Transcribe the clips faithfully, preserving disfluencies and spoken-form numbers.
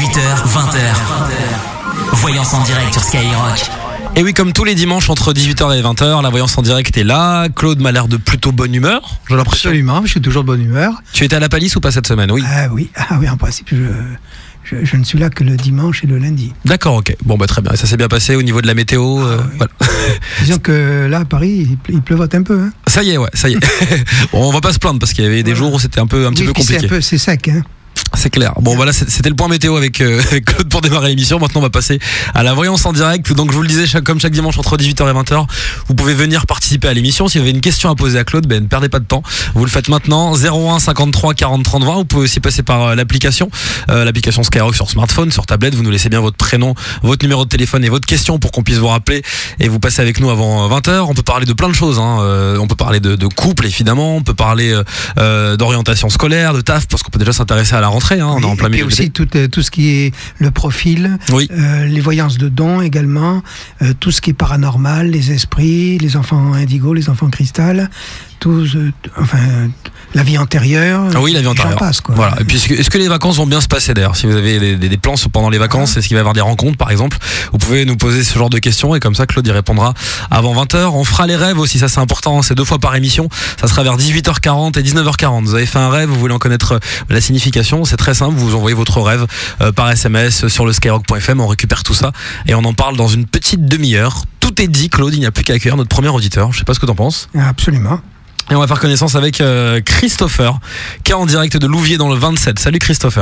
dix-huit heures, vingt heures. Voyance en direct sur Skyrock. Et oui, comme tous les dimanches entre dix-huit heures et vingt heures, la voyance en direct est là. Claude m'a l'air de plutôt bonne humeur, j'ai l'impression. Absolument, je suis toujours de bonne humeur. Tu étais à la Palisse ou pas cette semaine? Oui. Ah oui, ah oui, en principe, je, je, je ne suis là que le dimanche et le lundi. D'accord, ok. Bon, bah très bien. Ça s'est bien passé au niveau de la météo. Ah, euh, oui. Voilà. Disons que là, à Paris, il, ple- il pleuvote un peu. Hein. Ça y est, ouais, ça y est. Bon, on va pas se plaindre parce qu'il y avait des Voilà. jours où c'était un peu, un petit Oui, peu puis compliqué. C'est, un peu, c'est sec. Hein. C'est clair. Bon, voilà, c'était le point météo avec, euh, avec Claude pour démarrer l'émission. Maintenant, on va passer à la voyance en direct. Donc, je vous le disais, chaque, comme chaque dimanche entre dix-huit heures et vingt heures, vous pouvez venir participer à l'émission. Si vous avez une question à poser à Claude, ben, ne perdez pas de temps. Vous le faites maintenant. zéro un cinquante-trois quarante trente vingt. Vous pouvez aussi passer par euh, l'application, euh, l'application Skyrock sur smartphone, sur tablette. Vous nous laissez bien votre prénom, votre numéro de téléphone et votre question pour qu'on puisse vous rappeler et vous passez avec nous avant vingt heures. On peut parler de plein de choses. Hein. Euh, on peut parler de, de couple, évidemment. On peut parler euh, d'orientation scolaire, de taf, parce qu'on peut déjà s'intéresser à la rentrée. Hein. On est en plein Et puis aussi tout, euh, tout ce qui est le profil, Oui. euh, les voyances de dons également, euh, tout ce qui est paranormal, les esprits, les enfants indigo, les enfants cristal, tout, euh, enfin, la vie antérieure. Ah oui, la vie j'en antérieure. passe, quoi. Voilà. Et puis, est-ce que, est-ce que les vacances vont bien se passer d'ailleurs? Si vous avez des, des, des plans pendant les vacances, est-ce qu'il va y avoir des rencontres par exemple? Vous pouvez nous poser ce genre de questions et comme ça, Claude y répondra avant vingt heures. On fera les rêves aussi, ça c'est important, c'est deux fois par émission. Ça sera vers dix-huit heures quarante et dix-neuf heures quarante. Vous avez fait un rêve, vous voulez en connaître la signification, c'est très simple, vous envoyez votre rêve euh, par S M S sur le skyrock point f m, on récupère tout ça et on en parle dans une petite demi-heure. Tout est dit, Claude, il n'y a plus qu'à accueillir notre premier auditeur. Je sais pas ce que t'en penses. Absolument. Et on va faire connaissance avec euh, Christopher, qui est en direct de Louviers dans le vingt-sept. Salut Christopher.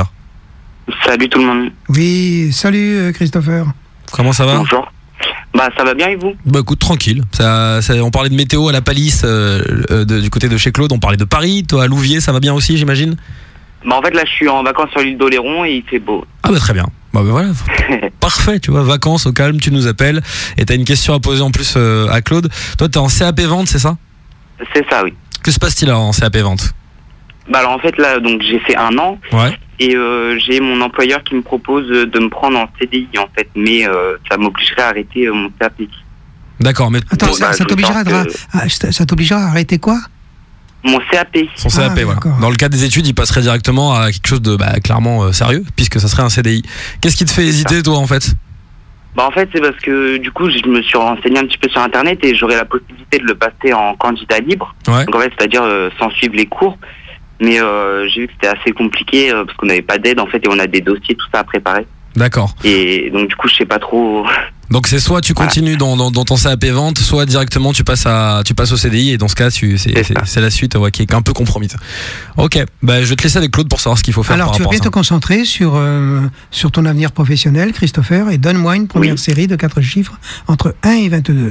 Salut tout le monde. Oui, salut euh, Christopher. Comment ça va? Bonjour. Bah ça va bien et vous? Bah écoute, tranquille. Ça, ça, on parlait de météo à la Palisse, euh, euh, de- du côté de chez Claude. On parlait de Paris. Toi à Louviers, ça va bien aussi, j'imagine? Bah en fait là je suis en vacances sur l'île d'Oléron et il fait beau. Ah bah très bien. Bah, bah voilà. Parfait, tu vois, vacances au calme, tu nous appelles. Et t'as une question à poser en plus euh, à Claude. Toi, t'es en C A P vente, c'est ça? C'est ça oui. Que se passe-t-il en C A P vente? Bah alors en fait là donc j'ai fait un an Ouais. et euh, j'ai mon employeur qui me propose de me prendre en C D I en fait, mais euh, ça m'obligerait à arrêter euh, mon C A P. D'accord, mais Attends, Bon, ça, bah, ça je t'obligera pense à, que- ah, ça ça t'obligera à arrêter quoi? Mon C A P. son C A P, Ah, voilà. d'accord. Dans le cas des études, il passerait directement à quelque chose de bah, clairement euh, sérieux, puisque ça serait un C D I. Qu'est-ce qui te fait hésiter, toi, en fait? Bah en fait c'est parce que du coup je me suis renseigné un petit peu sur internet et j'aurais la possibilité de le passer en candidat libre. Ouais. Donc en fait c'est-à-dire euh, sans suivre les cours. Mais euh, j'ai vu que c'était assez compliqué euh, parce qu'on n'avait pas d'aide en fait et on a des dossiers tout ça à préparer. D'accord. Et donc du coup je sais pas trop. Donc c'est soit tu continues dans, dans, dans ton C A P vente, soit directement tu passes à tu passes au C D I et dans ce cas tu, c'est, C'est c'est, ça. c'est la suite ouais, qui est un peu compromise. Ok, bah, je vais te laisser avec Claude pour savoir ce qu'il faut faire. Alors par tu vas rapport bien à te ça. concentrer sur, euh, sur ton avenir professionnel, Christopher, et donne-moi une première Oui. série de quatre chiffres entre un et vingt-deux.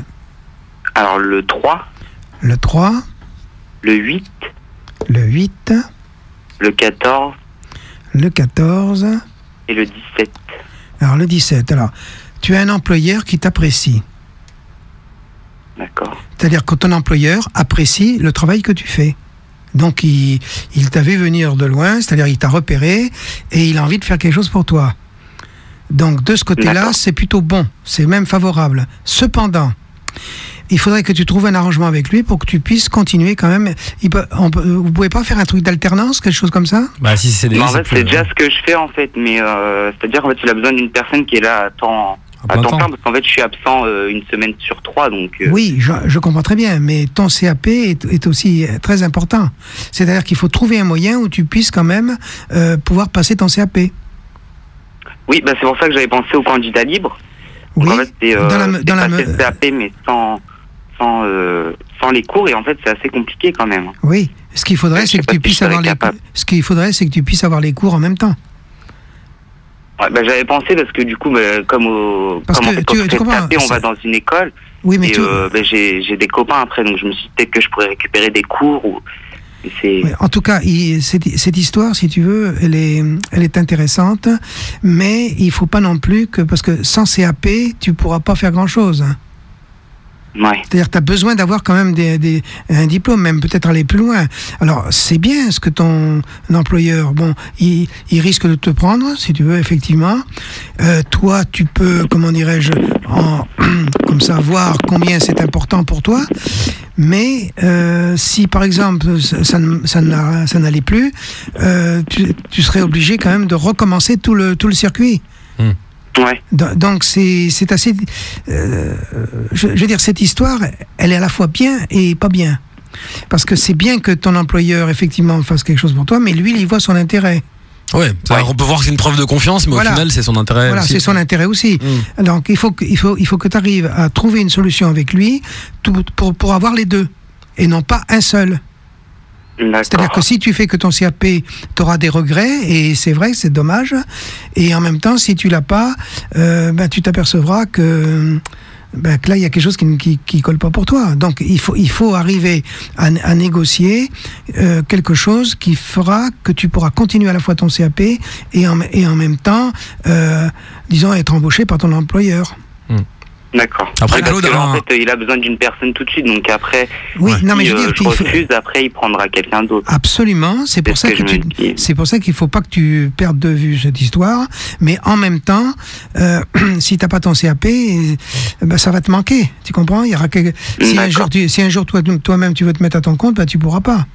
Alors le trois, Le trois, le huit, le huit, le quatorze le quatorze, et le dix-sept. alors le dix-sept. Alors, tu as un employeur qui t'apprécie. D'accord. C'est-à-dire que ton employeur apprécie le travail que tu fais. Donc, il, il t'a vu venir de loin, c'est-à-dire il t'a repéré et il a envie de faire quelque chose pour toi. Donc, de ce côté-là, D'accord. c'est plutôt bon, c'est même favorable. Cependant, il faudrait que tu trouves un arrangement avec lui pour que tu puisses continuer quand même. Il peut, on peut, vous pouvez pas faire un truc d'alternance, quelque chose comme ça? Bah si c'est C D I, Mais en c'est fait plus- c'est déjà ce que je fais en fait, mais euh, c'est-à-dire en fait il a besoin d'une personne qui est là à temps À à plein temps temps. plein parce qu'en fait je suis absent euh, une semaine sur trois donc. euh, Oui, je, je comprends très bien, mais ton C A P est, est aussi euh, très important. C'est-à-dire qu'il faut trouver un moyen où tu puisses quand même euh, pouvoir passer ton C A P. Oui, bah c'est pour ça que j'avais pensé au candidat libre. Oui, Donc, en fait c'est euh, dans la, c'est dans la, passer le C A P mais sans sans euh, sans les cours et en fait c'est assez compliqué quand même. oui. Ce qu'il faudrait, Je c'est sais que pas tu si puisses je serais avoir les. capable. Ce qu'il faudrait, c'est que tu puisses avoir les cours en même temps. Ouais, bah, j'avais pensé parce que du coup bah, comme au Parce comme en que fait, tu- quand on tu fait comprends, C A P, on ça- va dans une école Oui, mais et tu. euh, bah, j'ai j'ai des copains après donc je me suis dit peut-être que je pourrais récupérer des cours ou et c'est Ouais, en tout cas, il- cette, cette histoire, si tu veux, elle est, elle est intéressante, mais il faut pas non plus que, parce que sans C A P, tu pourras pas faire grand-chose. ouais. C'est-à-dire que tu as besoin d'avoir quand même des, des, un diplôme, même peut-être aller plus loin. Alors, c'est bien ce que ton employeur, bon, il, il risque de te prendre, si tu veux, effectivement. Euh, toi, tu peux, comment dirais-je, en, comme ça, voir combien c'est important pour toi. Mais euh, si par exemple ça, ça, ne- ça n'a- ça n'allait plus, euh, tu, tu serais obligé quand même de recommencer tout le, tout le circuit. Ouais. Do- Donc c'est c'est assez. euh, je, je veux dire, cette histoire, elle est à la fois bien et pas bien. Parce que c'est bien que ton employeur, effectivement, fasse quelque chose pour toi, mais lui, il y voit son intérêt. Ouais, c'est-à-dire Ouais. on peut voir que c'est une preuve de confiance, mais Voilà. au final, c'est son intérêt. Voilà, aussi. c'est son intérêt aussi. Mm. Donc il faut que, il faut, il faut que tu arrives à trouver une solution avec lui tout- pour, pour avoir les deux, et non pas un seul. C'est-à-dire D'accord. que si tu fais que ton C A P, tu auras des regrets, et c'est vrai que c'est dommage. Et en même temps, si tu l'as pas, euh, ben, tu t'apercevras que, ben, que là, il y a quelque chose qui ne qui, qui colle pas pour toi. Donc, il faut, il faut arriver à, à négocier euh, quelque chose qui fera que tu pourras continuer à la fois ton C A P et en, et en même temps, euh, disons, être embauché par ton employeur. D'accord. Après, Parce Claude que là, a en un- fait, il a besoin d'une personne tout de suite, donc après, Oui, Ouais. non, mais si je veux euh, dire je qu'il faut- refuse, après, il prendra quelqu'un d'autre. Absolument, c'est pour C'est ça ce que, que je tu, me dis. c'est pour ça qu'il faut pas que tu perdes de vue cette histoire, mais en même temps, euh, si t'as pas ton C A P, euh, ben, ça va te manquer, tu comprends? Il y aura quelque... si un D'accord. jour, tu, si un jour toi, toi-même tu veux te mettre à ton compte, ben, tu pourras pas,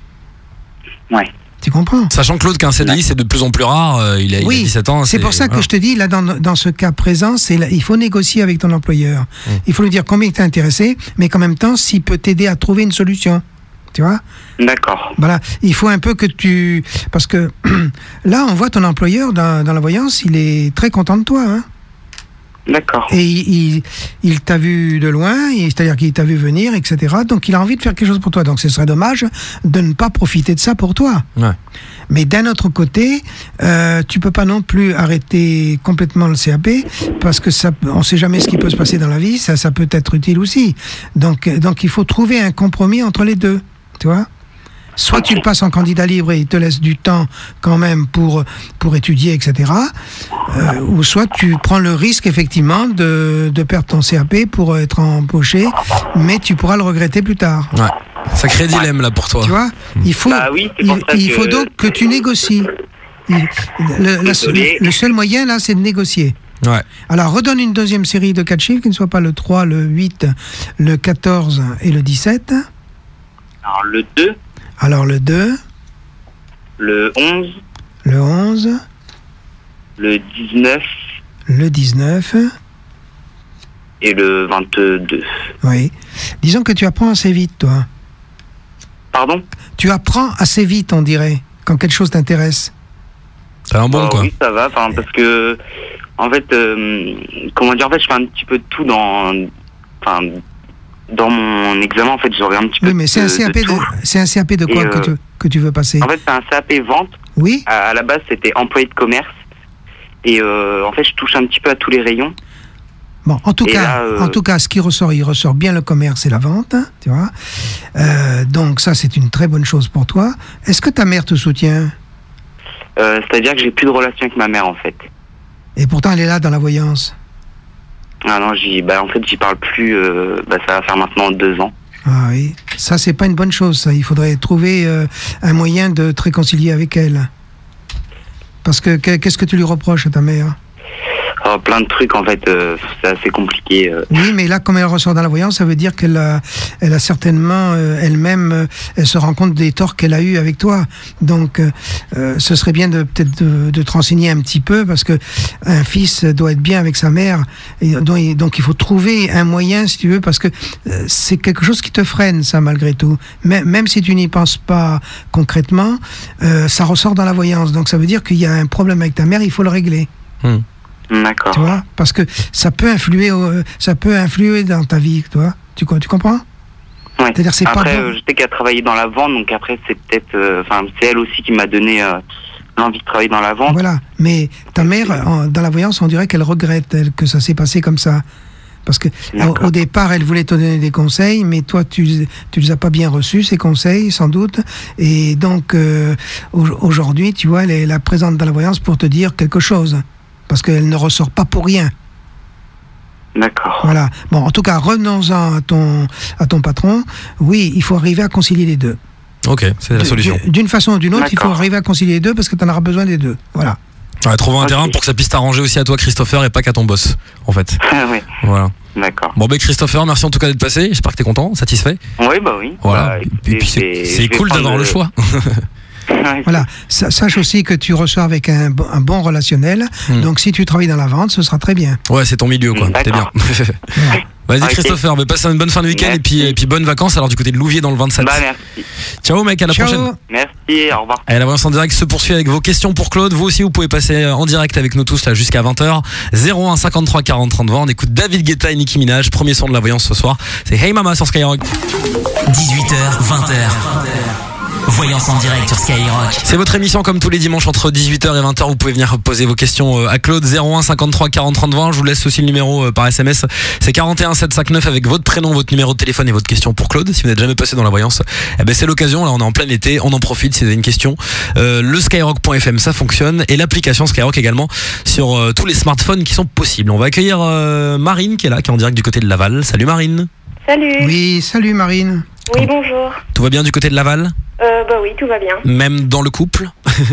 Ouais. tu comprends? Sachant que Claude, qu'un C D I, c'est de plus en plus rare. euh, Il a, il a Oui, dix-sept ans. c'est pour ça que voilà. je te dis, là, dans, dans ce cas présent, c'est là, il faut négocier avec ton employeur. Mmh. Il faut lui dire combien tu es intéressé, mais qu'en même temps, s'il peut t'aider à trouver une solution. Tu vois? D'accord. Voilà, il faut un peu que tu... Parce que là, on voit ton employeur dans, dans la voyance, il est très content de toi. Hein, D'accord. et il, il, il t'a vu de loin, et c'est-à-dire qu'il t'a vu venir, et cetera. Donc il a envie de faire quelque chose pour toi. Donc ce serait dommage de ne pas profiter de ça pour toi. Ouais. Mais d'un autre côté, euh, tu peux pas non plus arrêter complètement le C A P, parce que ça, on sait jamais ce qui peut se passer dans la vie, ça, ça peut être utile aussi. Donc, donc il faut trouver un compromis entre les deux, tu vois. Soit tu le passes en candidat libre et il te laisse du temps quand même pour, pour étudier, et cetera. Euh, ou soit tu prends le risque effectivement de, de perdre ton C A P pour être embauché, mais tu pourras le regretter plus tard. Ouais. Sacré dilemme là pour toi. Tu vois, il faut, Bah oui, c'est il, pour ça il que- faut donc que tu négocies. Il- le, la- Désolé. le seul moyen là, c'est de négocier. Ouais. Alors redonne une deuxième série de quatre chiffres qui ne soit pas le trois, le huit, le quatorze et le dix-sept. Alors, le deux, Alors le deux, le onze, le onze, le dix-neuf le dix-neuf. et le vingt-deux. Oui. Disons que tu apprends assez vite, toi. Pardon? Tu apprends assez vite, on dirait, quand quelque chose t'intéresse. T'as un bon Bah quoi. Oui, ça va, enfin, parce que, en fait, euh, comment dire, en fait, je fais un petit peu de tout dans, enfin, dans mon examen, en fait, j'aurais un petit peu Oui, mais c'est de, un C A P de de, tout. c'est un C A P de quoi Et, que, euh, tu, que tu veux passer? En fait, c'est un C A P vente. Oui. À, à la base, c'était employé de commerce. Et euh, en fait, je touche un petit peu à tous les rayons. Bon, en tout Et cas, là, euh, en tout cas, ce qui ressort, il ressort bien le commerce et la vente, hein, tu vois. Euh, donc ça, c'est une très bonne chose pour toi. Est-ce que ta mère te soutient? Euh, C'est-à-dire que j'ai plus de relation avec ma mère, en fait. Et pourtant, elle est là dans la voyance. Ah non, j'y, bah, en fait, j'y parle plus. Euh, bah, ça va faire maintenant deux ans. Ah oui, ça c'est pas une bonne chose. Ça, il faudrait trouver euh, un moyen de te réconcilier avec elle. Parce que que- qu'est-ce que tu lui reproches à ta mère? Oh, plein de trucs, en fait, euh, c'est assez compliqué. euh. Oui, mais là, comme elle ressort dans la voyance, ça veut dire qu'elle a, elle a certainement euh, elle-même, euh, elle se rend compte des torts qu'elle a eus avec toi. Donc, euh, euh, ce serait bien de peut-être de, de te renseigner un petit peu, parce que un fils doit être bien avec sa mère, et donc, il- donc il faut trouver un moyen, si tu veux, parce que euh, c'est quelque chose qui te freine, ça, malgré tout. Même, même si tu n'y penses pas concrètement, euh, ça ressort dans la voyance. Donc, ça veut dire qu'il y a un problème avec ta mère, il faut le régler. Hmm. D'accord. Tu vois, parce que ça peut influer, euh, ça peut influer dans ta vie, tu vois. Tu, co- tu comprends? Ouais. C'est-à-dire, c'est pas Après, bon. euh, je sais qu'elle a travaillé dans la vente, donc après, c'est peut-être, euh, enfin, c'est elle aussi qui m'a donné euh, l'envie de travailler dans la vente. Voilà. Mais ta mère, en- dans la voyance, on dirait qu'elle regrette elle, que ça s'est passé comme ça. Parce que au, D'accord. au départ, elle voulait te donner des conseils, mais toi, tu tu les as pas bien reçus, ces conseils, sans doute. Et donc, euh, au- aujourd'hui, tu vois, elle est la présente dans la voyance pour te dire quelque chose. Parce qu'elle ne ressort pas pour rien. D'accord. Voilà. Bon, en tout cas, revenons-en à ton, à ton patron. Oui, il faut arriver à concilier les deux. Ok, c'est la solution. D'une façon ou d'une autre, il faut D'accord. arriver à concilier les deux parce que tu en auras besoin des deux. Voilà. Ouais, trouver un Ok. terrain pour que ça puisse t'arranger aussi à toi, Christopher, et pas qu'à ton boss, en fait. Oui, Voilà. d'accord. Bon, ben Christopher, merci en tout cas d'être passé. J'espère que t'es content, satisfait. Oui, bah oui. Voilà. Bah, et écoutez, puis je c'est, vais- c'est je vais cool prendre d'avoir le choix. Ouais, Voilà, Sa- sache aussi que tu ressors avec un, bon- un bon relationnel. Hmm. Donc si tu travailles dans la vente, ce sera très bien. Ouais, c'est ton milieu, quoi. T'es bien. D'accord. Vas-y, Ok. Christopher, mais passe une bonne fin de week-end Merci. et puis, et puis bonnes vacances alors du côté de Louviers dans le vingt-sept. Bah, merci. Ciao, mec, à la Ciao. prochaine. Merci, au revoir. Allez, la voyance en direct se poursuit avec vos questions pour Claude. Vous aussi, vous pouvez passer en direct avec nous tous là jusqu'à vingt heures. zéro un cinquante-trois quarante trente vingt. On écoute David Guetta et Nicki Minaj. Premier son de la voyance ce soir. C'est Hey Mama sur Skyrock. dix-huit heures, vingt heures. Voyance en direct sur Skyrock. C'est votre émission comme tous les dimanches entre dix-huit heures et vingt heures. Vous pouvez venir poser vos questions euh, à Claude. Zéro un cinquante-trois quarante trente vingt. Je vous laisse aussi le numéro euh, par S M S. C'est quarante et un sept cent cinquante-neuf avec votre prénom, votre numéro de téléphone et votre question pour Claude. Si vous n'êtes jamais passé dans la voyance, eh ben c'est l'occasion. Là, on est en plein été. On en profite si vous avez une question. Euh, le skyrock point f m, ça fonctionne. Et l'application Skyrock également sur euh, tous les smartphones qui sont possibles. On va accueillir euh, Marine qui est là, qui est en direct du côté de Laval. Salut Marine. Salut. Oui, Oui, salut Marine. bonjour. Tout va bien du côté de Laval? Euh, bah oui, tout va bien. Même dans le couple?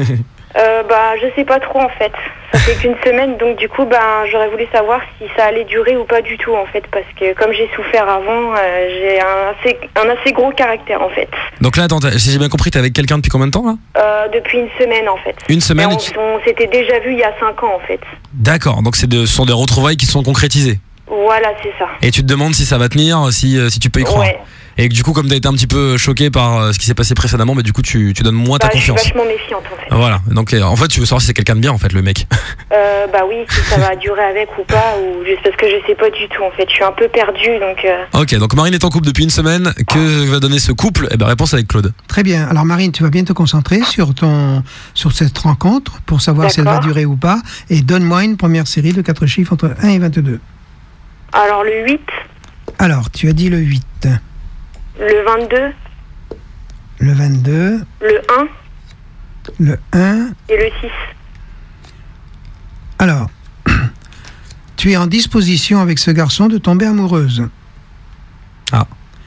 Euh, bah je sais pas trop en fait. Ça fait qu'une semaine, donc du coup, ben j'aurais voulu savoir si ça allait durer ou pas du tout en fait, parce que comme j'ai souffert avant, euh, j'ai un assez, un assez gros caractère en fait. Donc là, attends, t'as- si j'ai bien compris, t'es avec quelqu'un depuis combien de temps là? Euh, depuis une semaine en fait. Une semaine Mais et on, tu- on s'était déjà vu il y a cinq ans en fait. D'accord, donc c'est de, ce sont des retrouvailles qui se sont concrétisées. Voilà, c'est ça. Et tu te demandes si ça va tenir, si, euh, si tu peux y croire. Ouais. Et que du coup, comme t'as été un petit peu choqué par euh, ce qui s'est passé précédemment, mais du coup, tu, tu donnes moins Bah, ta je suis confiance. vachement méfiante en fait. Voilà, donc euh, en fait, tu veux savoir si c'est quelqu'un de bien, en fait, le mec. Euh, bah oui, si ça va durer avec ou pas, ou juste parce que je sais pas du tout en fait. Je suis un peu perdue, donc. Euh... Ok, donc Marine est en couple depuis une semaine. Que va donner ce couple? Eh ben, réponse avec Claude. Très bien. Alors Marine, tu vas bien te concentrer sur ton sur cette rencontre pour savoir si elle va D'accord. durer ou pas. Et donne-moi une première série de quatre chiffres entre un et vingt-deux. Alors le huit, Alors, tu as dit le huit, le vingt-deux, le vingt-deux, le un le un. et le six. Alors, tu es en disposition avec ce garçon de tomber amoureuse. Ah.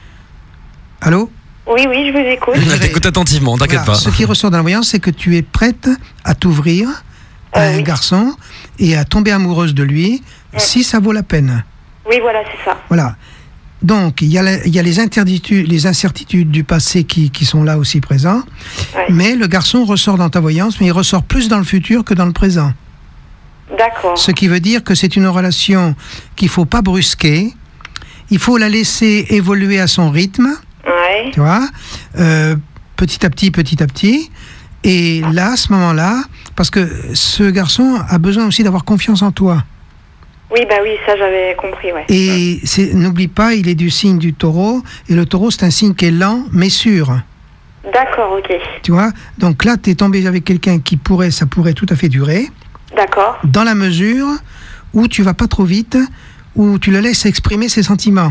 Allô? Oui, oui, je vous écoute. Je t'écoute attentivement, t'inquiète Voilà. pas. Ce qui ressort dans la voyance, c'est que tu es prête à t'ouvrir à Euh, un oui. garçon et à tomber amoureuse de lui Ouais. si ça vaut la peine. Oui, voilà, c'est ça. Voilà. Donc, il y a, la- il y a les, interditudes, les incertitudes du passé qui, qui sont là aussi présents. Ouais. Mais le garçon ressort dans ta voyance, mais il ressort plus dans le futur que dans le présent. D'accord. Ce qui veut dire que c'est une relation qu'il ne faut pas brusquer. Il faut la laisser évoluer à son rythme, Ouais. tu vois, euh, petit à petit, petit à petit. Et là, à ce moment-là, parce que ce garçon a besoin aussi d'avoir confiance en toi. Oui, bah oui, ça j'avais compris, ouais. Et c'est- n'oublie pas, il est du signe du taureau. Et le taureau, c'est un signe qui est lent, mais sûr. D'accord, ok. Tu vois? Donc là, tu es tombé avec quelqu'un qui pourrait, ça pourrait tout à fait durer, D'accord. dans la mesure où tu vas pas trop vite, où tu le laisses exprimer ses sentiments.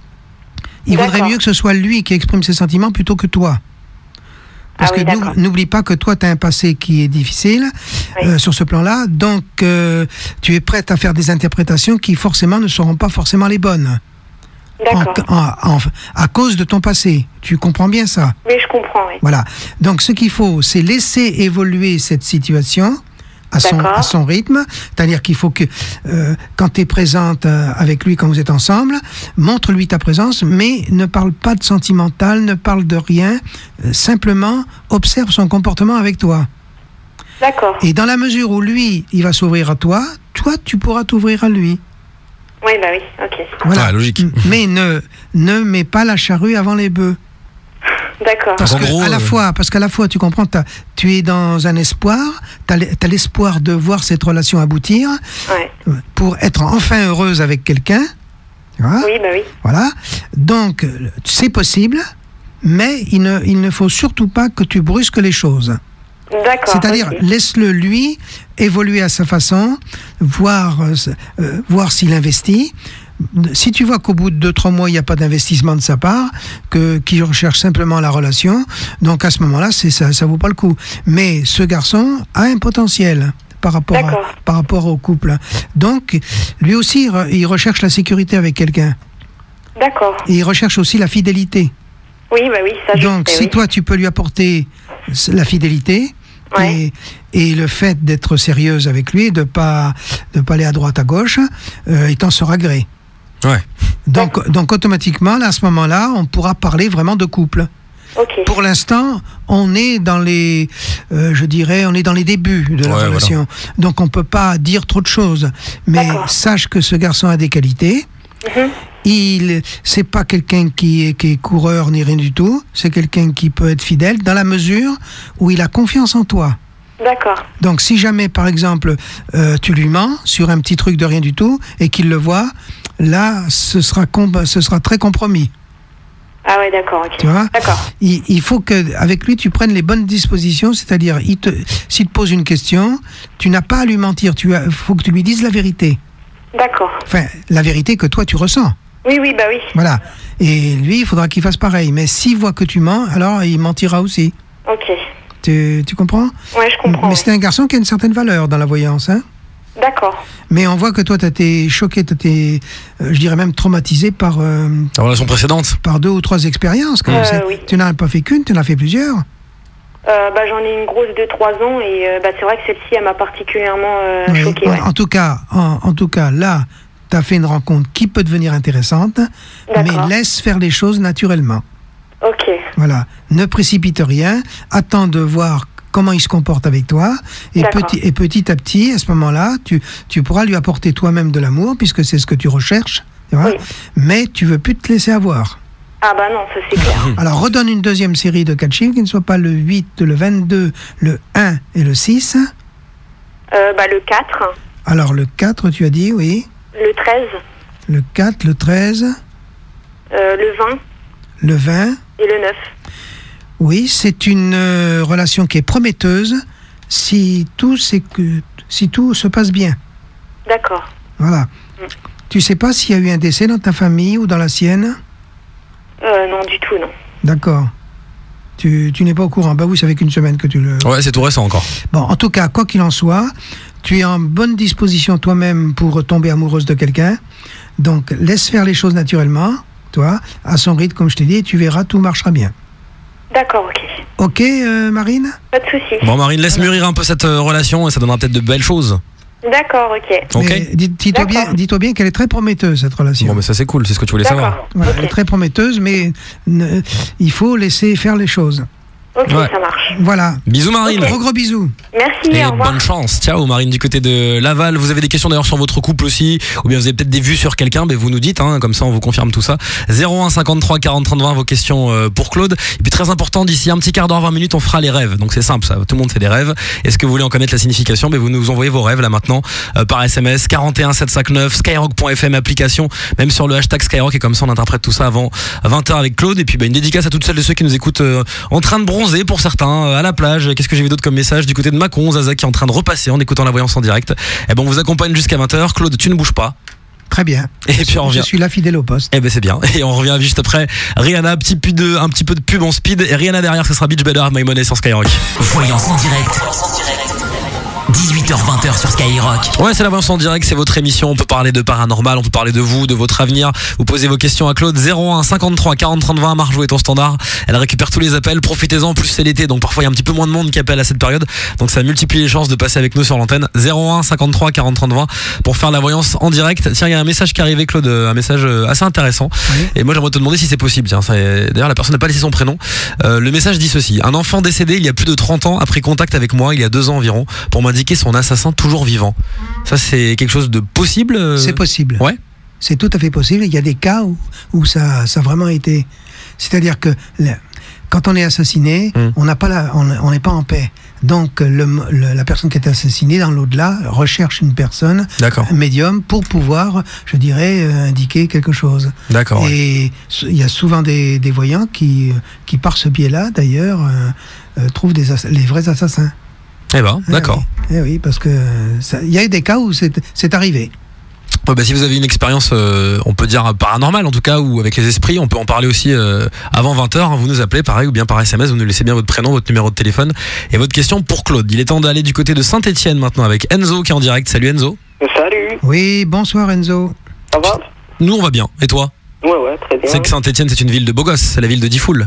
Il vaudrait D'accord. mieux que ce soit lui qui exprime ses sentiments plutôt que toi. Parce Ah oui, que n'oub- d'accord. n'oublie pas que toi, tu as un passé qui est difficile Oui. euh, sur ce plan-là. Donc, euh, tu es prête à faire des interprétations qui, forcément, ne seront pas forcément les bonnes. En- D'accord. en- en- à cause de ton passé. Tu comprends bien ça? Oui, je comprends, oui. Voilà. Donc, ce qu'il faut, c'est laisser évoluer cette situation à son, D'accord. à son rythme. C'est-à-dire qu'il faut que, euh, quand tu es présente euh, avec lui, quand vous êtes ensemble, montre-lui ta présence, mais ne parle pas de sentimental, ne parle de rien. Euh, simplement, observe son comportement avec toi. D'accord. Et dans la mesure où lui, il va s'ouvrir à toi, toi, tu pourras t'ouvrir à lui. Oui, bah oui, ok. Ouais, logique. M- Mais ne, ne mets pas la charrue avant les bœufs. D'accord. Parce En que gros, à la euh, fois, parce qu'à la fois, tu comprends, t'as- tu es dans un espoir, tu as l'espoir de voir cette relation aboutir Ouais. euh, pour être enfin heureuse avec quelqu'un. Tu vois? Oui, bah oui. Voilà. Donc, euh, c'est possible, mais il ne, il ne faut surtout pas que tu brusques les choses. D'accord. C'est-à-dire, ok. laisse-le lui évoluer à sa façon, voir, euh, euh, voir s'il investit. Si tu vois qu'au bout de deux trois mois, il n'y a pas d'investissement de sa part, que qu'il recherche simplement la relation, donc à ce moment-là, c'est ça, ça vaut pas le coup. Mais ce garçon a un potentiel par rapport, à- D'accord. par rapport au couple. Donc, lui aussi, il re- il recherche la sécurité avec quelqu'un. D'accord. Et il recherche aussi la fidélité. Oui, bah oui, ça je Donc, sais, si oui. toi, tu peux lui apporter la fidélité, Ouais. Et, et le fait d'être sérieuse avec lui, de pas de pas aller à droite à gauche, euh, il t'en sera gré. Ouais. Donc, donc automatiquement, là, à ce moment-là, on pourra parler vraiment de couple. Ok. Pour l'instant, on est dans les, euh, je dirais, on est dans les débuts de la Ouais, relation. Donc, on peut pas dire trop de choses. Mais D'accord. sache que ce garçon a des qualités. Mhm. Il, c'est pas quelqu'un qui est, qui est coureur ni rien du tout. C'est quelqu'un qui peut être fidèle dans la mesure où il a confiance en toi. D'accord. Donc, si jamais, par exemple, euh, tu lui mens sur un petit truc de rien du tout et qu'il le voit, là, ce sera, com- ce sera très compromis. Ah ouais, d'accord, ok. Tu vois ? D'accord. Il, il faut qu'avec lui, tu prennes les bonnes dispositions, c'est-à-dire, il te, s'il te pose une question, tu n'as pas à lui mentir, il faut que tu lui dises la vérité. D'accord. Enfin, la vérité que toi, tu ressens. Oui, oui, bah oui. Voilà. Et lui, il faudra qu'il fasse pareil. Mais s'il voit que tu mens, alors il mentira aussi. Ok. Tu, tu comprends ? Ouais, je comprends. Mais oui. c'est un garçon qui a une certaine valeur dans la voyance, hein ? D'accord. Mais on voit que toi, tu as été choqué, tu as été, euh, je dirais même traumatisé par, euh, La relation précédente. par deux ou trois expériences. Quand même. Euh, C'est- oui. Tu n'en as pas fait qu'une, tu en as fait plusieurs. Euh, bah, j'en ai une grosse de trois ans et euh, bah, c'est vrai que celle-ci, elle m'a particulièrement euh, Oui. choquée. En- Ouais. En tout cas, en, en tout cas, là, tu as fait une rencontre qui peut devenir intéressante, mais D'accord. laisse faire les choses naturellement. Ok. Voilà. Ne précipite rien, attends de voir comment il se comporte avec toi, et D'accord. petit, et petit à petit, à ce moment-là, tu, tu pourras lui apporter toi-même de l'amour, puisque c'est ce que tu recherches, tu vois, Oui. mais tu veux plus te laisser avoir. Ah bah non, ça c'est clair. Alors, redonne une deuxième série de quatre chiffres, qui ne soit pas le huit, le vingt-deux, le un et le six. Euh, bah, le quatre, Alors, le quatre, tu as dit, oui. le treize, Le quatre, le treize, euh, le vingt le vingt. et le neuf. Oui, c'est une euh, relation qui est prometteuse si tout, c'est que, si tout se passe bien. D'accord. Voilà. Mm. Tu sais pas s'il y a eu un décès dans ta famille ou dans la sienne ? Euh, non, du tout, non. D'accord. Tu, tu n'es pas au courant. Bah oui, ça fait qu'une semaine que tu le... Ouais, c'est tout récent encore. Bon, en tout cas, quoi qu'il en soit, tu es en bonne disposition toi-même pour tomber amoureuse de quelqu'un. Donc, laisse faire les choses naturellement, toi, à son rythme, comme je t'ai dit, et tu verras, tout marchera bien. D'accord, ok. Ok, euh, Marine ? Pas de souci. Bon, Marine, laisse mûrir un peu cette euh, relation et ça donnera peut-être de belles choses. D'accord, ok. Ok. Mais dis- dis-toi bien, D'accord. dis-toi bien qu'elle est très prometteuse, cette relation. Bon, mais ça c'est cool, c'est ce que tu voulais savoir. D'accord. Voilà, elle est Ok, très prometteuse, mais ne- il faut laisser faire les choses. ok, Ouais. ça marche. Voilà. Bisous Marine. Ok. Gros gros bisous. Merci, Et au revoir. bonne chance. Ciao Marine du côté de Laval. Vous avez des questions d'ailleurs sur votre couple aussi, ou bien vous avez peut-être des vues sur quelqu'un, ben vous nous dites, hein, comme ça on vous confirme tout ça. zéro un cinquante-trois quarante trente vingt vos questions euh, pour Claude. Et puis très important, d'ici un petit quart d'heure, vingt minutes, on fera les rêves. Donc c'est simple, ça. Tout le monde fait des rêves. Est-ce que vous voulez en connaître la signification? Ben vous nous envoyez vos rêves là maintenant euh, par S M S quarante et un sept cent cinquante-neuf, skyrock point f m application, même sur le hashtag Skyrock, et comme ça on interprète tout ça avant vingt heures avec Claude. Et puis ben, une dédicace à toutes celles et ceux qui nous écoutent euh, en train de bronzer pour certains, euh, à la plage. Qu'est-ce que j'ai vu d'autre comme message du côté de Mâcon, Zaza qui est en train de repasser en écoutant la voyance en direct. Et ben on vous accompagne jusqu'à vingt heures. Claude, tu ne bouges pas. Très bien. Et puis on Je revient. suis là fidèle au poste. Eh ben c'est bien. Et on revient juste après. Rihanna, petit peu de, un petit peu de pub en speed. Et Rihanna derrière, ce sera Beach Better, My Money sur Skyrock. Voyance en direct. dix-huit heures vingt sur Skyrock. Ouais, c'est la voyance en direct, c'est votre émission. On peut parler de paranormal, on peut parler de vous, de votre avenir. Vous posez vos questions à Claude. Zéro un cinquante-trois quarante trente vingt. Marjou est ton standard. Elle récupère tous les appels. Profitez-en. En plus, c'est l'été, donc parfois il y a un petit peu moins de monde qui appelle à cette période. Donc ça multiplie les chances de passer avec nous sur l'antenne. Zéro un cinquante-trois quarante trente vingt pour faire la voyance en direct. Tiens, il y a un message qui est arrivé, Claude, un message assez intéressant. Oui. Et moi, j'aimerais te demander si c'est possible. Tiens, ça, d'ailleurs, la personne n'a pas laissé son prénom. Euh, le message dit ceci. Un enfant décédé il y a plus de trente ans a pris contact avec moi il y a deux ans environ pour m'indiquer son assassin toujours vivant. Ça, c'est quelque chose de possible euh C'est possible. Ouais. C'est tout à fait possible. Il y a des cas où, où ça, ça a vraiment été. C'est-à-dire que le- quand on est assassiné, Mm. on n'a pas la, on on n'est pas en paix. Donc le, le- la personne qui est assassinée dans l'au-delà recherche une personne, D'accord. un médium, pour pouvoir, je dirais, euh, indiquer quelque chose. D'accord. ouais. Et sou- il y a souvent des, des voyants qui, qui, par ce biais-là, d'ailleurs, euh, euh, trouvent des ass- les vrais assassins. Eh ben, d'accord. Ah oui. Eh oui, parce que ça- il y a eu des cas où c'est c'est arrivé. Ouais, bah, si vous avez une expérience, euh, on peut dire paranormale en tout cas, ou avec les esprits, on peut en parler aussi euh, avant vingt heures. Hein, vous nous appelez, pareil, ou bien par S M S, vous nous laissez bien votre prénom, votre numéro de téléphone et votre question pour Claude. Il est temps d'aller du côté de Saint-Etienne maintenant avec Enzo qui est en direct. Salut Enzo. Salut, Oui, bonsoir Enzo. ça va? Nous on va bien. Et toi? Ouais, ouais, très bien. C'est que Saint-Etienne c'est une ville de beaux gosses, c'est la ville de Diffoul.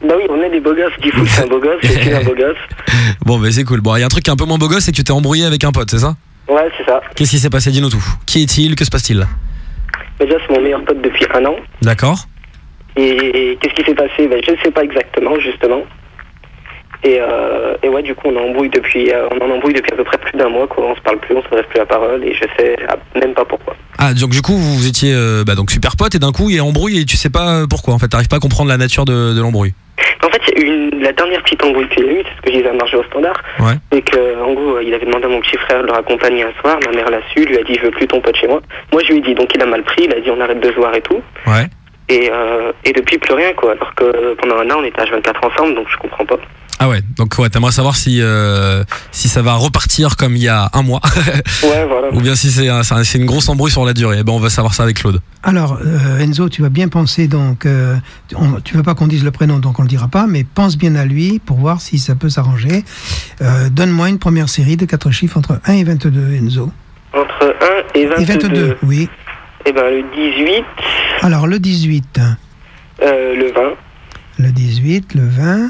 Bah oui, on est des beaux gosses, du coup c'est un beau gosse, c'est un beau gosse. Bon, mais c'est cool. Bon, il y a un truc qui est un peu moins beau gosse, c'est que tu t'es embrouillé avec un pote, c'est ça? Ouais, c'est ça. Qu'est-ce qui s'est passé? Dis-nous tout. Qui est-il? Que se passe-t-il? Déjà, c'est mon meilleur pote depuis un an. D'accord. Et qu'est-ce qui s'est passé? Ben, je ne sais pas exactement, justement. Et, euh, et ouais, du coup, on en embrouille depuis, euh, on en embrouille depuis à peu près plus d'un mois, quoi. On se parle plus, on se reste plus la parole, et je sais même pas pourquoi. Ah, donc du coup, vous étiez euh, bah, donc super potes, et d'un coup, il y a embrouille, et tu sais pas pourquoi, en fait. T'arrives pas à comprendre la nature de, de l'embrouille. En fait, il y a eu une, la dernière petite embrouille qu'il y a eu, c'est ce que je disais à Marger au standard. Ouais. Et que, en gros, il avait demandé à mon petit frère de le raccompagner un soir. Ma mère l'a su, lui a dit je veux plus ton pote chez moi. Moi, je lui ai dit, donc il a mal pris, il a dit on arrête de se voir et tout. Ouais. Et, euh, et depuis plus rien, quoi. Alors que pendant un an, on était H vingt-quatre ensemble, donc je comprends pas. Ah ouais, donc ouais, t'aimerais savoir si euh, si ça va repartir comme il y a un mois. Ouais, voilà. Ou bien si c'est un- c'est un- c'est une grosse embrouille sur la durée. Eh ben on va savoir ça avec Claude. Alors, euh, Enzo, tu vas bien penser, donc, euh, on- tu veux pas qu'on dise le prénom, donc on le dira pas, mais pense bien à lui pour voir si ça peut s'arranger. Euh, donne-moi une première série de quatre chiffres entre un et vingt-deux, Enzo. Entre un et vingt-deux. Et vingt-deux, oui. Et ben le dix-huit, Alors, le dix-huit, euh, le vingt, le dix-huit, le vingt,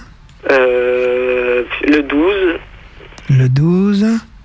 euh, le douze le douze